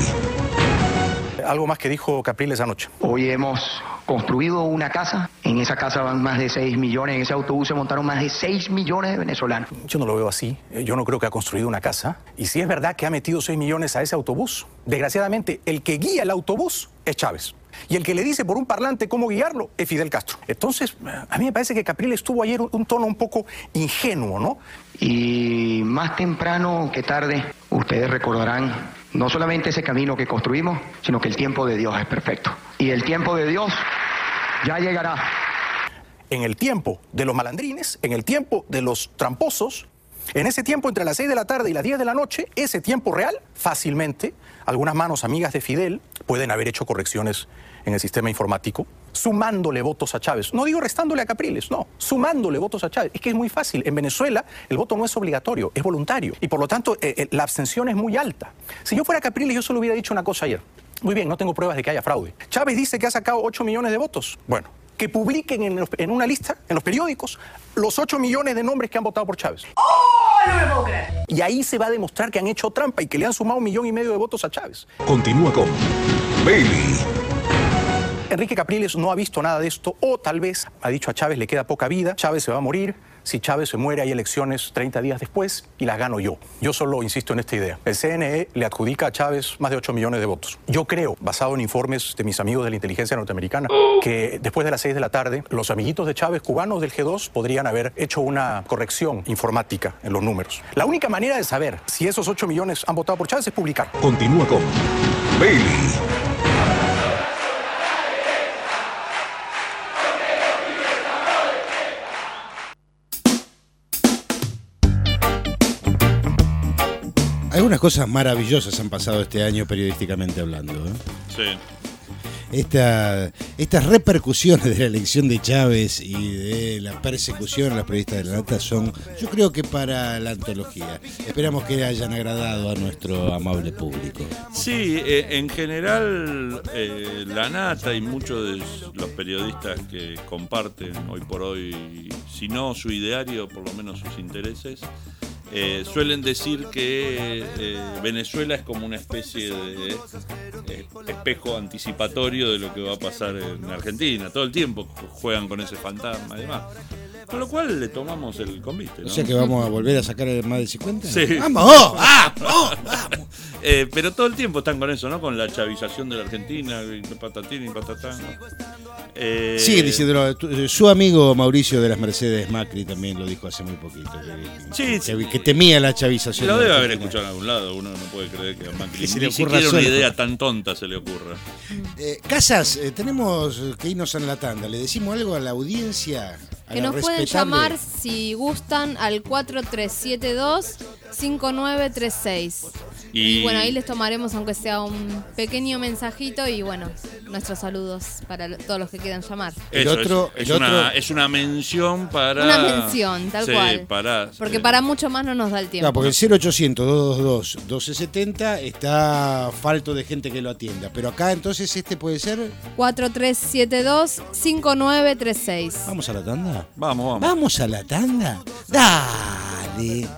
Algo más que dijo Capriles anoche. Hoy hemos construido una casa, en esa casa van más de seis millones, en ese autobús se montaron más de seis millones de venezolanos. Yo no lo veo así, yo no creo que ha construido una casa. Y si es verdad que ha metido seis millones a ese autobús, desgraciadamente el que guía el autobús es Chávez. Y el que le dice por un parlante cómo guiarlo es Fidel Castro. Entonces, a mí me parece que Capriles tuvo ayer un, un tono un poco ingenuo, ¿no? Y más temprano que tarde, ustedes recordarán no solamente ese camino que construimos, sino que el tiempo de Dios es perfecto. Y el tiempo de Dios ya llegará. En el tiempo de los malandrines, en el tiempo de los tramposos, en ese tiempo entre las seis de la tarde y las diez de la noche, ese tiempo real, fácilmente, algunas manos amigas de Fidel pueden haber hecho correcciones en el sistema informático, sumándole votos a Chávez. No digo restándole a Capriles, no, sumándole votos a Chávez. Es que es muy fácil. En Venezuela el voto no es obligatorio, es voluntario. Y por lo tanto eh, eh, la abstención es muy alta. Si yo fuera Capriles, yo solo hubiera dicho una cosa ayer. Muy bien, no tengo pruebas de que haya fraude. Chávez dice que ha sacado ocho millones de votos. Bueno, que publiquen en, los, en una lista, en los periódicos, los ocho millones de nombres que han votado por Chávez. ¡Oh, no me puedo creer! Y ahí se va a demostrar que han hecho trampa y que le han sumado un millón y medio de votos a Chávez. Continúa con Bailey. Enrique Capriles no ha visto nada de esto, o tal vez ha dicho a Chávez le queda poca vida, Chávez se va a morir, si Chávez se muere hay elecciones treinta días después y las gano yo. Yo solo insisto en esta idea. El C N E le adjudica a Chávez más de ocho millones de votos. Yo creo, basado en informes de mis amigos de la inteligencia norteamericana, que después de las seis de la tarde, los amiguitos de Chávez cubanos del G dos podrían haber hecho una corrección informática en los números. La única manera de saber si esos ocho millones han votado por Chávez es publicar. Continúa con Bailey. Algunas cosas maravillosas han pasado este año periodísticamente hablando, ¿eh? Sí. Esta, estas repercusiones de la elección de Chávez y de la persecución a los periodistas de la Nata son, yo creo que para la antología. Esperamos que hayan agradado a nuestro amable público. Sí, eh, en general eh, la Nata y muchos de los periodistas que comparten hoy por hoy, si no su ideario, por lo menos sus intereses, Eh, suelen decir que eh, Venezuela es como una especie de eh, espejo anticipatorio de lo que va a pasar en Argentina. Todo el tiempo juegan con ese fantasma y demás. Con lo cual le tomamos el convite, ¿no? O sea que vamos a volver a sacar el más de cincuenta. Sí. ¡Vamos! ¡Vamos! ¡Vamos! Eh, pero todo el tiempo están con eso, ¿no? Con la chavización de la Argentina, y patatín y patatán. Eh... Sigue diciéndolo. Su amigo Mauricio de las Mercedes Macri también lo dijo hace muy poquito. Que, sí, que, sí. que temía la chavización. Lo debe de haber escuchado en algún lado. Uno no puede creer que a Macri que se ni le ocurra siquiera una solo. idea tan tonta se le ocurra. Eh, Casas, eh, tenemos que irnos en la tanda. ¿Le decimos algo a la audiencia? A Que la nos pueden respetable? llamar si gustan al cuatro tres siete dos cinco nueve tres seis. Y... y bueno, ahí les tomaremos aunque sea un pequeño mensajito y bueno, nuestros saludos para lo- todos los que quieran llamar. El Eso, otro- es, es el una, otro- es una mención para... Una mención, tal Sí, cual. para- Porque sí. para mucho más no nos da el tiempo. Claro, porque el cero ochocientos, dos dos dos, doce setenta está falto de gente que lo atienda. Pero acá entonces este puede ser. cuatro tres siete dos cinco nueve tres seis. ¿Vamos a la tanda? Vamos, vamos. ¿Vamos a la tanda? Dale.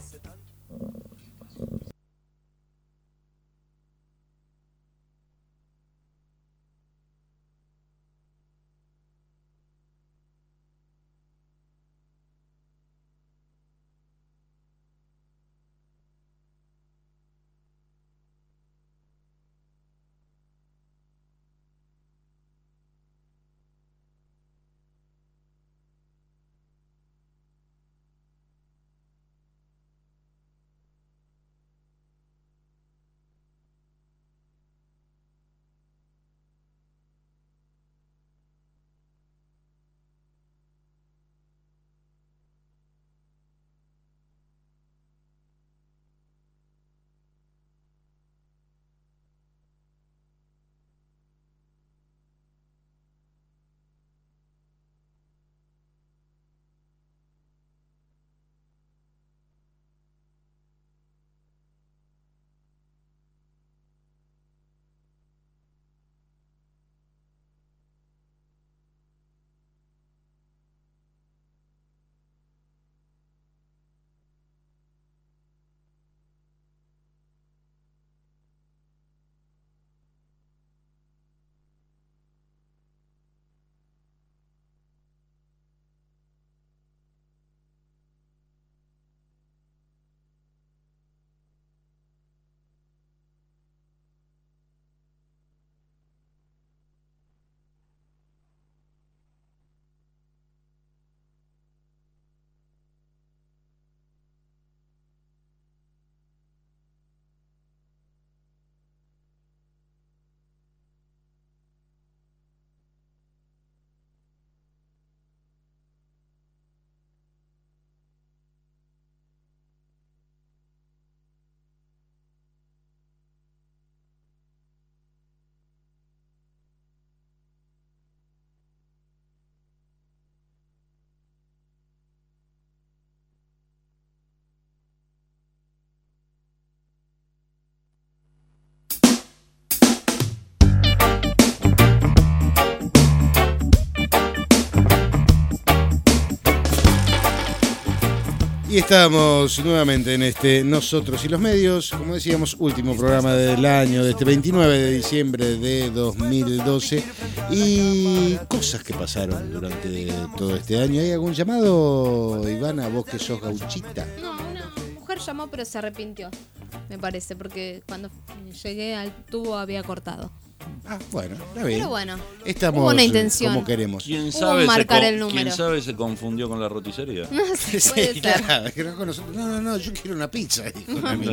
Y estamos nuevamente en este Nosotros y los Medios, como decíamos, último programa del año, de este veintinueve de diciembre de dos mil doce. Y cosas que pasaron durante todo este año. ¿Hay algún llamado, Ivana, vos que sos gauchita? No, una mujer llamó pero se arrepintió, me parece, porque cuando llegué al tubo había cortado. Ah, bueno, está bien. Pero bueno, estamos hubo una intención. como queremos. ¿Quién Hubo sabe, marcar se el número. ¿Quién sabe se confundió con la roticería? No sé, Sí, puede ser. claro, es que no, con nosotros- no, no, no, yo quiero una pizza. Dijo una amiga.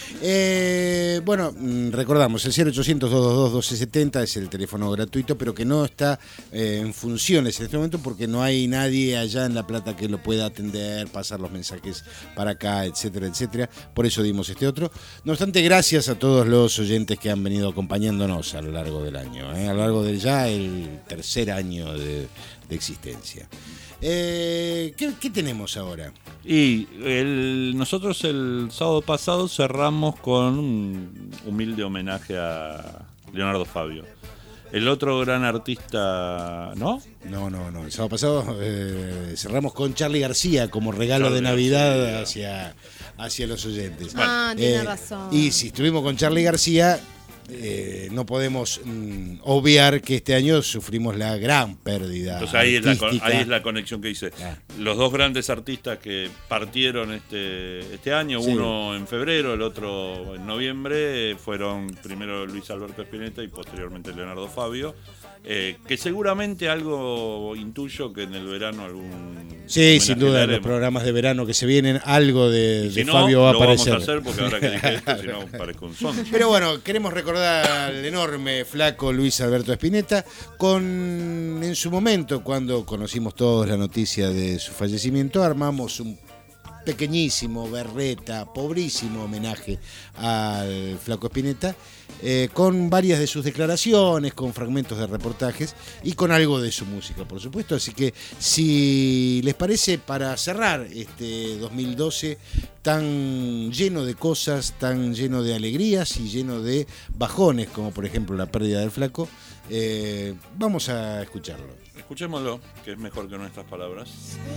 Eh, bueno, mm, recordamos, el cero ochocientos, dos dos dos, doce setenta es el teléfono gratuito, pero que no está eh, en funciones en este momento porque no hay nadie allá en La Plata que lo pueda atender, pasar los mensajes para acá, etcétera, etcétera. Por eso dimos este otro. No obstante, gracias a todos los oyentes que han venido acompañándonos a lo largo del año, ¿eh? a lo largo de ya el tercer año de, de existencia. Eh, ¿qué, ¿Qué tenemos ahora? Y el, nosotros el sábado pasado cerramos con un humilde homenaje a Leonardo Fabio. El otro gran artista, ¿no? No, no, no. El sábado pasado eh, cerramos con Charly García como regalo Charly de Navidad García. hacia, hacia los oyentes. Ah, tiene razón. Y si estuvimos con Charly García, eh, no podemos mm, obviar que este año sufrimos la gran pérdida. Entonces ahí es, la, con- artística. ahí es la conexión que hice. Ah. Los dos grandes artistas que partieron este, este año, Sí. uno en febrero, el otro en noviembre, fueron primero Luis Alberto Spinetta y posteriormente Leonardo Fabio, eh, que seguramente algo intuyo que en el verano algún... Sí, sin homenaje duda, le en los haremos. programas de verano que se vienen, algo de, Y si de no, Fabio va a lo aparecer. vamos a hacer porque ahora que dije esto, si no parezco un sonso. Pero bueno, queremos recordar al enorme, flaco Luis Alberto Spinetta, con en su momento, cuando conocimos todos la noticia de su fallecimiento, armamos un pequeñísimo, berreta, pobrísimo homenaje al flaco Spinetta, eh, con varias de sus declaraciones, con fragmentos de reportajes y con algo de su música, por supuesto. Así que, si les parece, para cerrar este dos mil doce tan lleno de cosas, tan lleno de alegrías y lleno de bajones, como por ejemplo la pérdida del flaco, eh, vamos a escucharlo. Escuchémoslo, que es mejor que nuestras palabras.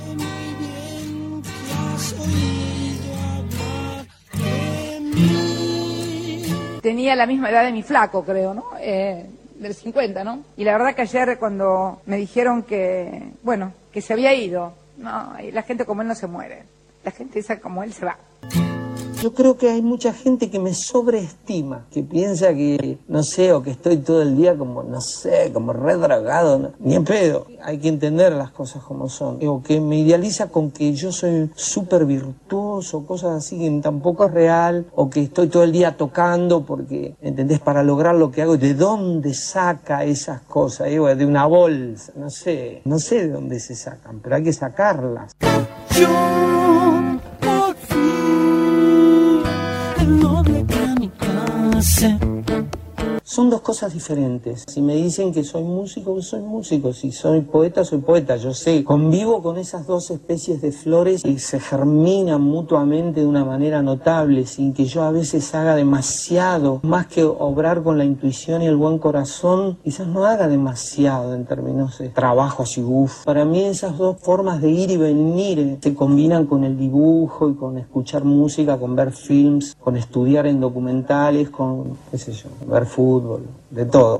Tenía la misma edad de mi flaco, creo, ¿no? Eh, del cincuenta, ¿no? Y la verdad que ayer cuando me dijeron que, bueno, que se había ido, no, la gente como él no se muere. La gente esa como él se va. Yo creo que hay mucha gente que me sobreestima, que piensa que, no sé, o que estoy todo el día como, no sé, como redragado, ¿no? Ni en pedo. Hay que entender las cosas como son. O que me idealiza con que yo soy súper virtuoso, cosas así que tampoco es real, o que estoy todo el día tocando porque, ¿entendés? Para lograr lo que hago. ¿De dónde saca esas cosas? Digo, de una bolsa, no sé. No sé de dónde se sacan, pero hay que sacarlas. Yo por fin el noble kamikaze. Son dos cosas diferentes. Si me dicen que soy músico, soy músico. Si soy poeta, soy poeta. Yo sé, convivo con esas dos especies de flores y se germinan mutuamente de una manera notable, sin que yo a veces haga demasiado. Más que obrar con la intuición y el buen corazón, quizás no haga demasiado en términos de trabajo así, uff. Para mí esas dos formas de ir y venir eh, se combinan con el dibujo y con escuchar música, con ver films, con estudiar en documentales, con, qué sé yo, ver fútbol, de todo.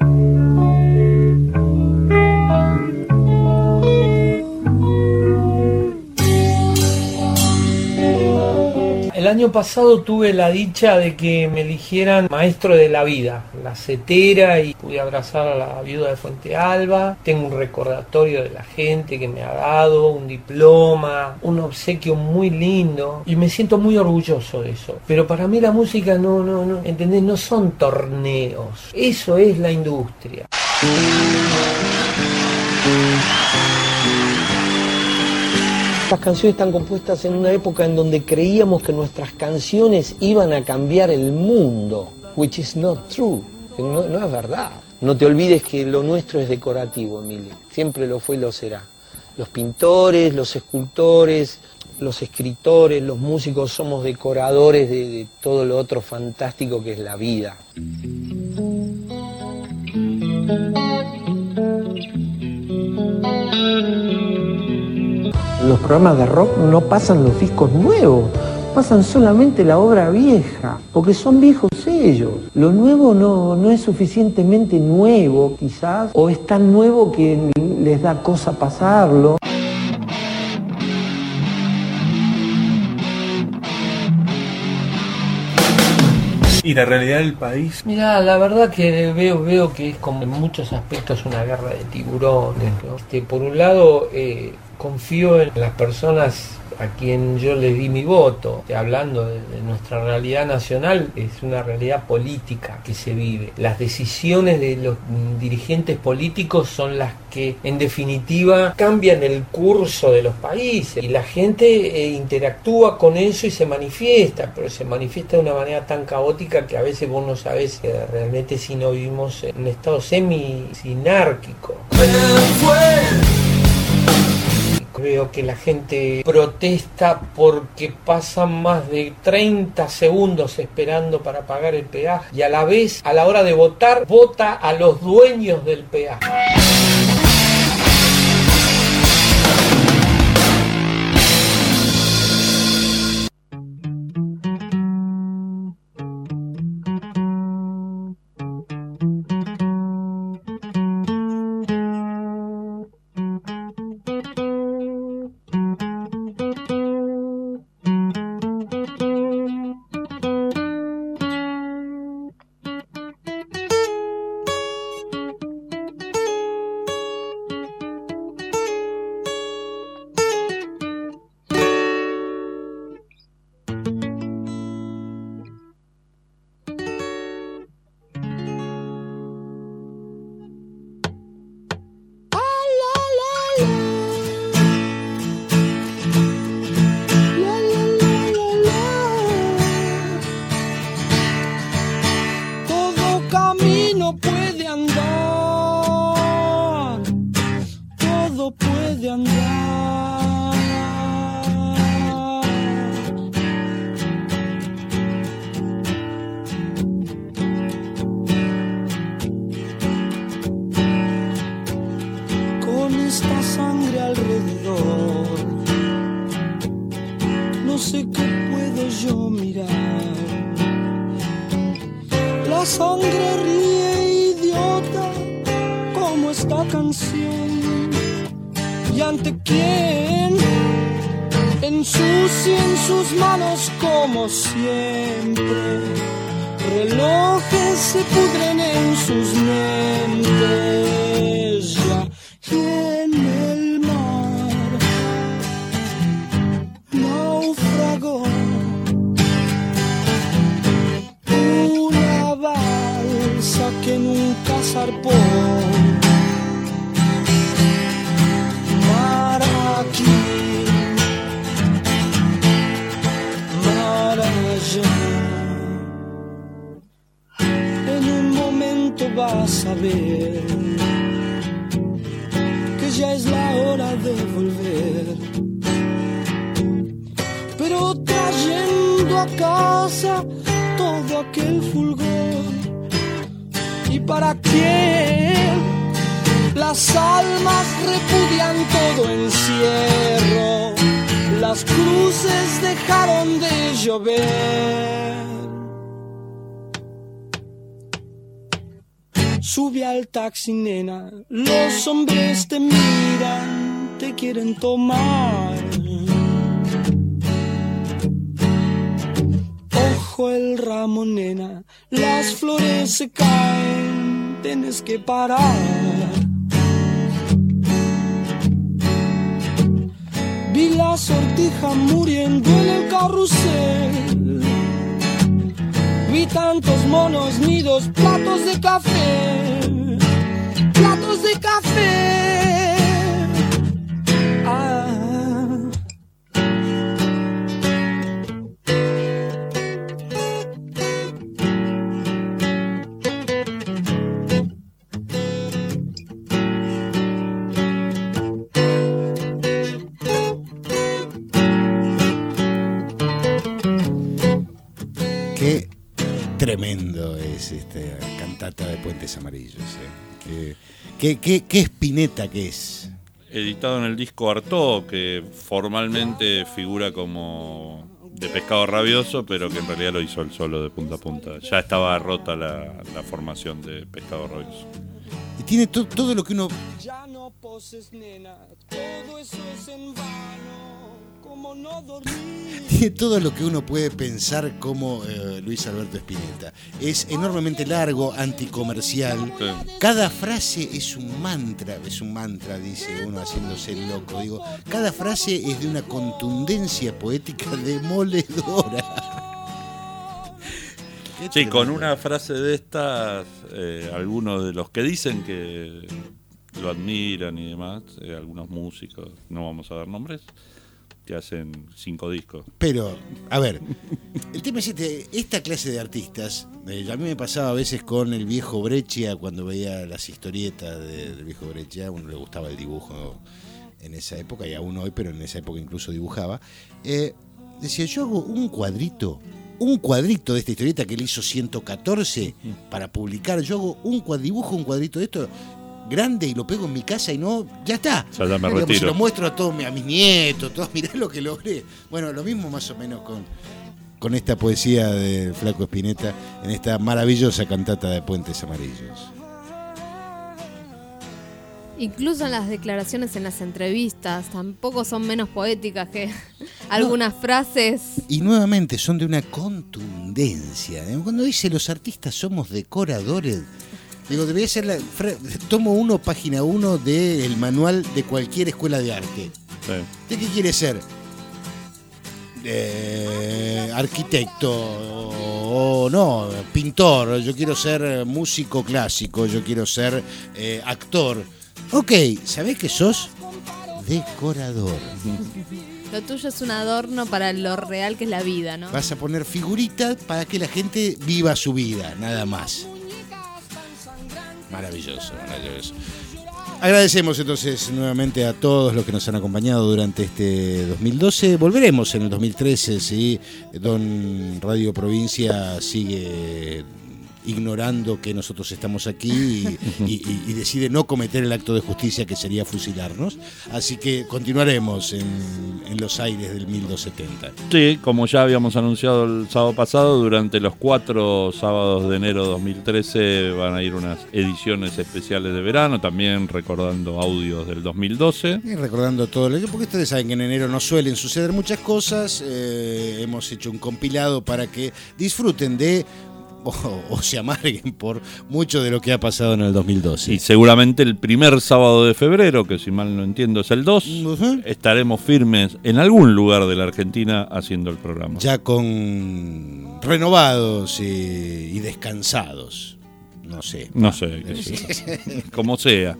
El año pasado tuve la dicha de que me eligieran maestro de la vida, la cetera, y pude abrazar a la viuda de Fuente Alba. Tengo un recordatorio de la gente que me ha dado, un diploma, un obsequio muy lindo y me siento muy orgulloso de eso. Pero para mí la música no, no, no, ¿entendés? No son torneos, eso es la industria. Estas canciones están compuestas en una época en donde creíamos que nuestras canciones iban a cambiar el mundo, which is not true, no, no es verdad. No te olvides que lo nuestro es decorativo, Emilio, siempre lo fue y lo será. Los pintores, los escultores, los escritores, los músicos somos decoradores de, de todo lo otro fantástico que es la vida. Los programas de rock no pasan los discos nuevos, pasan solamente la obra vieja, porque son viejos ellos. Lo nuevo no, no es suficientemente nuevo, quizás, o es tan nuevo que les da cosa pasarlo. ¿Y la realidad del país? Mira, la verdad que veo veo que es como en muchos aspectos una guerra de tiburones, ¿no? Este, por un lado, eh, confío en las personas a quien yo les di mi voto. Hablando de, de nuestra realidad nacional, es una realidad política que se vive. Las decisiones de los dirigentes políticos son las que, en definitiva, cambian el curso de los países. Y la gente eh, interactúa con eso y se manifiesta, pero se manifiesta de una manera tan caótica que a veces vos no sabés eh, realmente si no vivimos en un estado semi-sinárquico. Creo que la gente protesta porque pasan más de treinta segundos esperando para pagar el peaje y a la vez, a la hora de votar, vota a los dueños del peaje. solo puede andar. Con esta sangre alrededor, no sé qué puedo yo mirar. La sangre ríe idiota como esta canción. ¿Y ante quién? Ensucia en sus manos como siempre. Relojes se pudren en sus mentes. Ya y en el mar naufragó una balsa que nunca zarpó. Mar aquí, mar allá. En un momento vas a ver que ya es la hora de volver, pero trayendo a casa todo aquel fulgor. ¿Y para qué? Las almas repudian todo encierro, las cruces dejaron de llover. Sube al taxi, nena, los hombres te miran, te quieren tomar. Ojo el ramo, nena, las flores se caen, tienes que parar. Vi la sortija muriendo en el carrusel. Vi tantos monos, nidos, platos de café, platos de café. Ah. Qué tremendo es esta cantata de Puentes Amarillos. ¿eh? Qué, qué, qué Spinetta que es. Editado en el disco Artaud, que formalmente figura como de Pescado Rabioso, pero que en realidad lo hizo él solo de punta a punta. Ya estaba rota la, la formación de Pescado Rabioso. Y tiene to, todo lo que uno... Ya no poses, nena, todo eso es en vano, como no dormir. Tiene todo lo que uno puede pensar como eh, Luis Alberto Spinetta. Es enormemente largo, anticomercial. Sí. Cada frase es un mantra, es un mantra, dice uno haciéndose el loco. Digo, cada frase es de una contundencia poética demoledora. Sí, con una frase de estas, eh, algunos de los que dicen que lo admiran y demás, eh, algunos músicos, no vamos a dar nombres, que hacen cinco discos. Pero, a ver, el tema es este, esta clase de artistas, eh, a mí me pasaba a veces con el viejo Breccia, cuando veía las historietas de, del viejo Breccia, a uno le gustaba el dibujo en esa época, y aún hoy, pero en esa época incluso dibujaba, eh, decía, yo hago un cuadrito, un cuadrito de esta historieta que él hizo ciento catorce para publicar, yo hago un cuad, dibujo un cuadrito de esto, grande, y lo pego en mi casa y no, ya está. Ya, ya me Digamos, retiro. se lo muestro a todos a mis nietos, todos, mirá lo que logré. Bueno, lo mismo más o menos con, con esta poesía de Flaco Spinetta en esta maravillosa cantata de Puentes Amarillos. Incluso en las declaraciones en las entrevistas tampoco son menos poéticas que algunas no. frases. Y nuevamente son de una contundencia. Cuando dice los artistas somos decoradores, digo, debería ser la tomo uno, página uno del manual de cualquier escuela de arte. Sí. ¿De qué quiere ser? Eh, arquitecto o no, pintor, yo quiero ser músico clásico, yo quiero ser eh, actor. Ok, ¿sabés que sos? Decorador. Lo tuyo es un adorno para lo real que es la vida, ¿no? Vas a poner figuritas para que la gente viva su vida, nada más. Maravilloso, maravilloso. agradecemos entonces nuevamente a todos los que nos han acompañado durante este dos mil doce. Volveremos en el dos mil trece si Don Radio Provincia sigue ignorando que nosotros estamos aquí y, y, y decide no cometer el acto de justicia que sería fusilarnos. Así que continuaremos en, en los aires del mil doscientos setenta. Sí, como ya habíamos anunciado el sábado pasado, durante los cuatro sábados de enero de dos mil trece van a ir unas ediciones especiales de verano, también recordando audios del dos mil doce. Y recordando todo lo que, porque ustedes saben que en enero no suelen suceder muchas cosas. Eh, hemos hecho un compilado para que disfruten de O, o se amarguen por mucho de lo que ha pasado en el dos mil doce. Y seguramente el primer sábado de febrero, que si mal no entiendo es el dos, uh-huh. estaremos firmes en algún lugar de la Argentina haciendo el programa. Ya con renovados y, y descansados. No sé. No sé, qué sé. Como sea.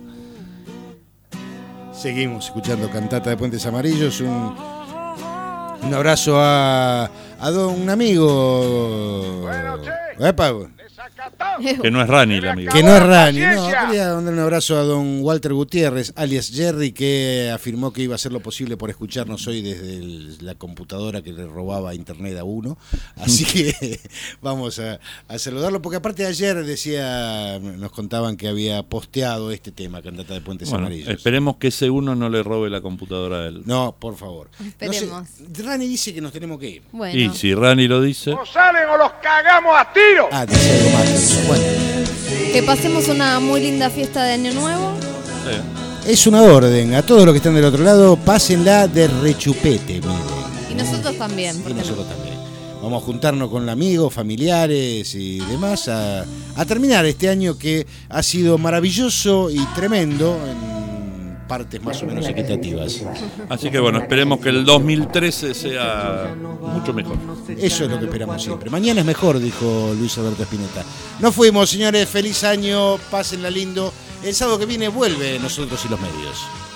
Seguimos escuchando Cantata de Puentes Amarillos. Un, un abrazo a, a don, un amigo. Epa. Que no es Rani el amigo. Que no es Rani, no. Quería mandar un abrazo a don Walter Gutiérrez, alias Jerry, que afirmó que iba a hacer lo posible por escucharnos hoy desde el, la computadora que le robaba internet a uno. Así que vamos a, a saludarlo, porque aparte de ayer decía, nos contaban que había posteado este tema, Cantata de Puentes bueno, Amarillos. Esperemos que ese uno no le robe la computadora a él. No, por favor. Esperemos. No sé, Rani dice que nos tenemos que ir. Bueno. Y si Rani lo dice... ¡O salen o los cagamos a tiro! Ah, dice algo más. Bueno. Que pasemos una muy linda fiesta de Año Nuevo. Sí. Es una orden. A todos los que están del otro lado, pásenla de rechupete, miren. Y nosotros también. Y nosotros no? también. Vamos a juntarnos con amigos, familiares y demás a, a terminar este año que ha sido maravilloso y tremendo en partes más o menos equitativas. Así que bueno, esperemos que el dos mil trece sea mucho mejor. Eso es lo que esperamos siempre. Mañana es mejor, dijo Luis Alberto Spinetta. Nos fuimos, señores. Feliz año. Pásenla lindo. El sábado que viene vuelve Nosotros y los Medios.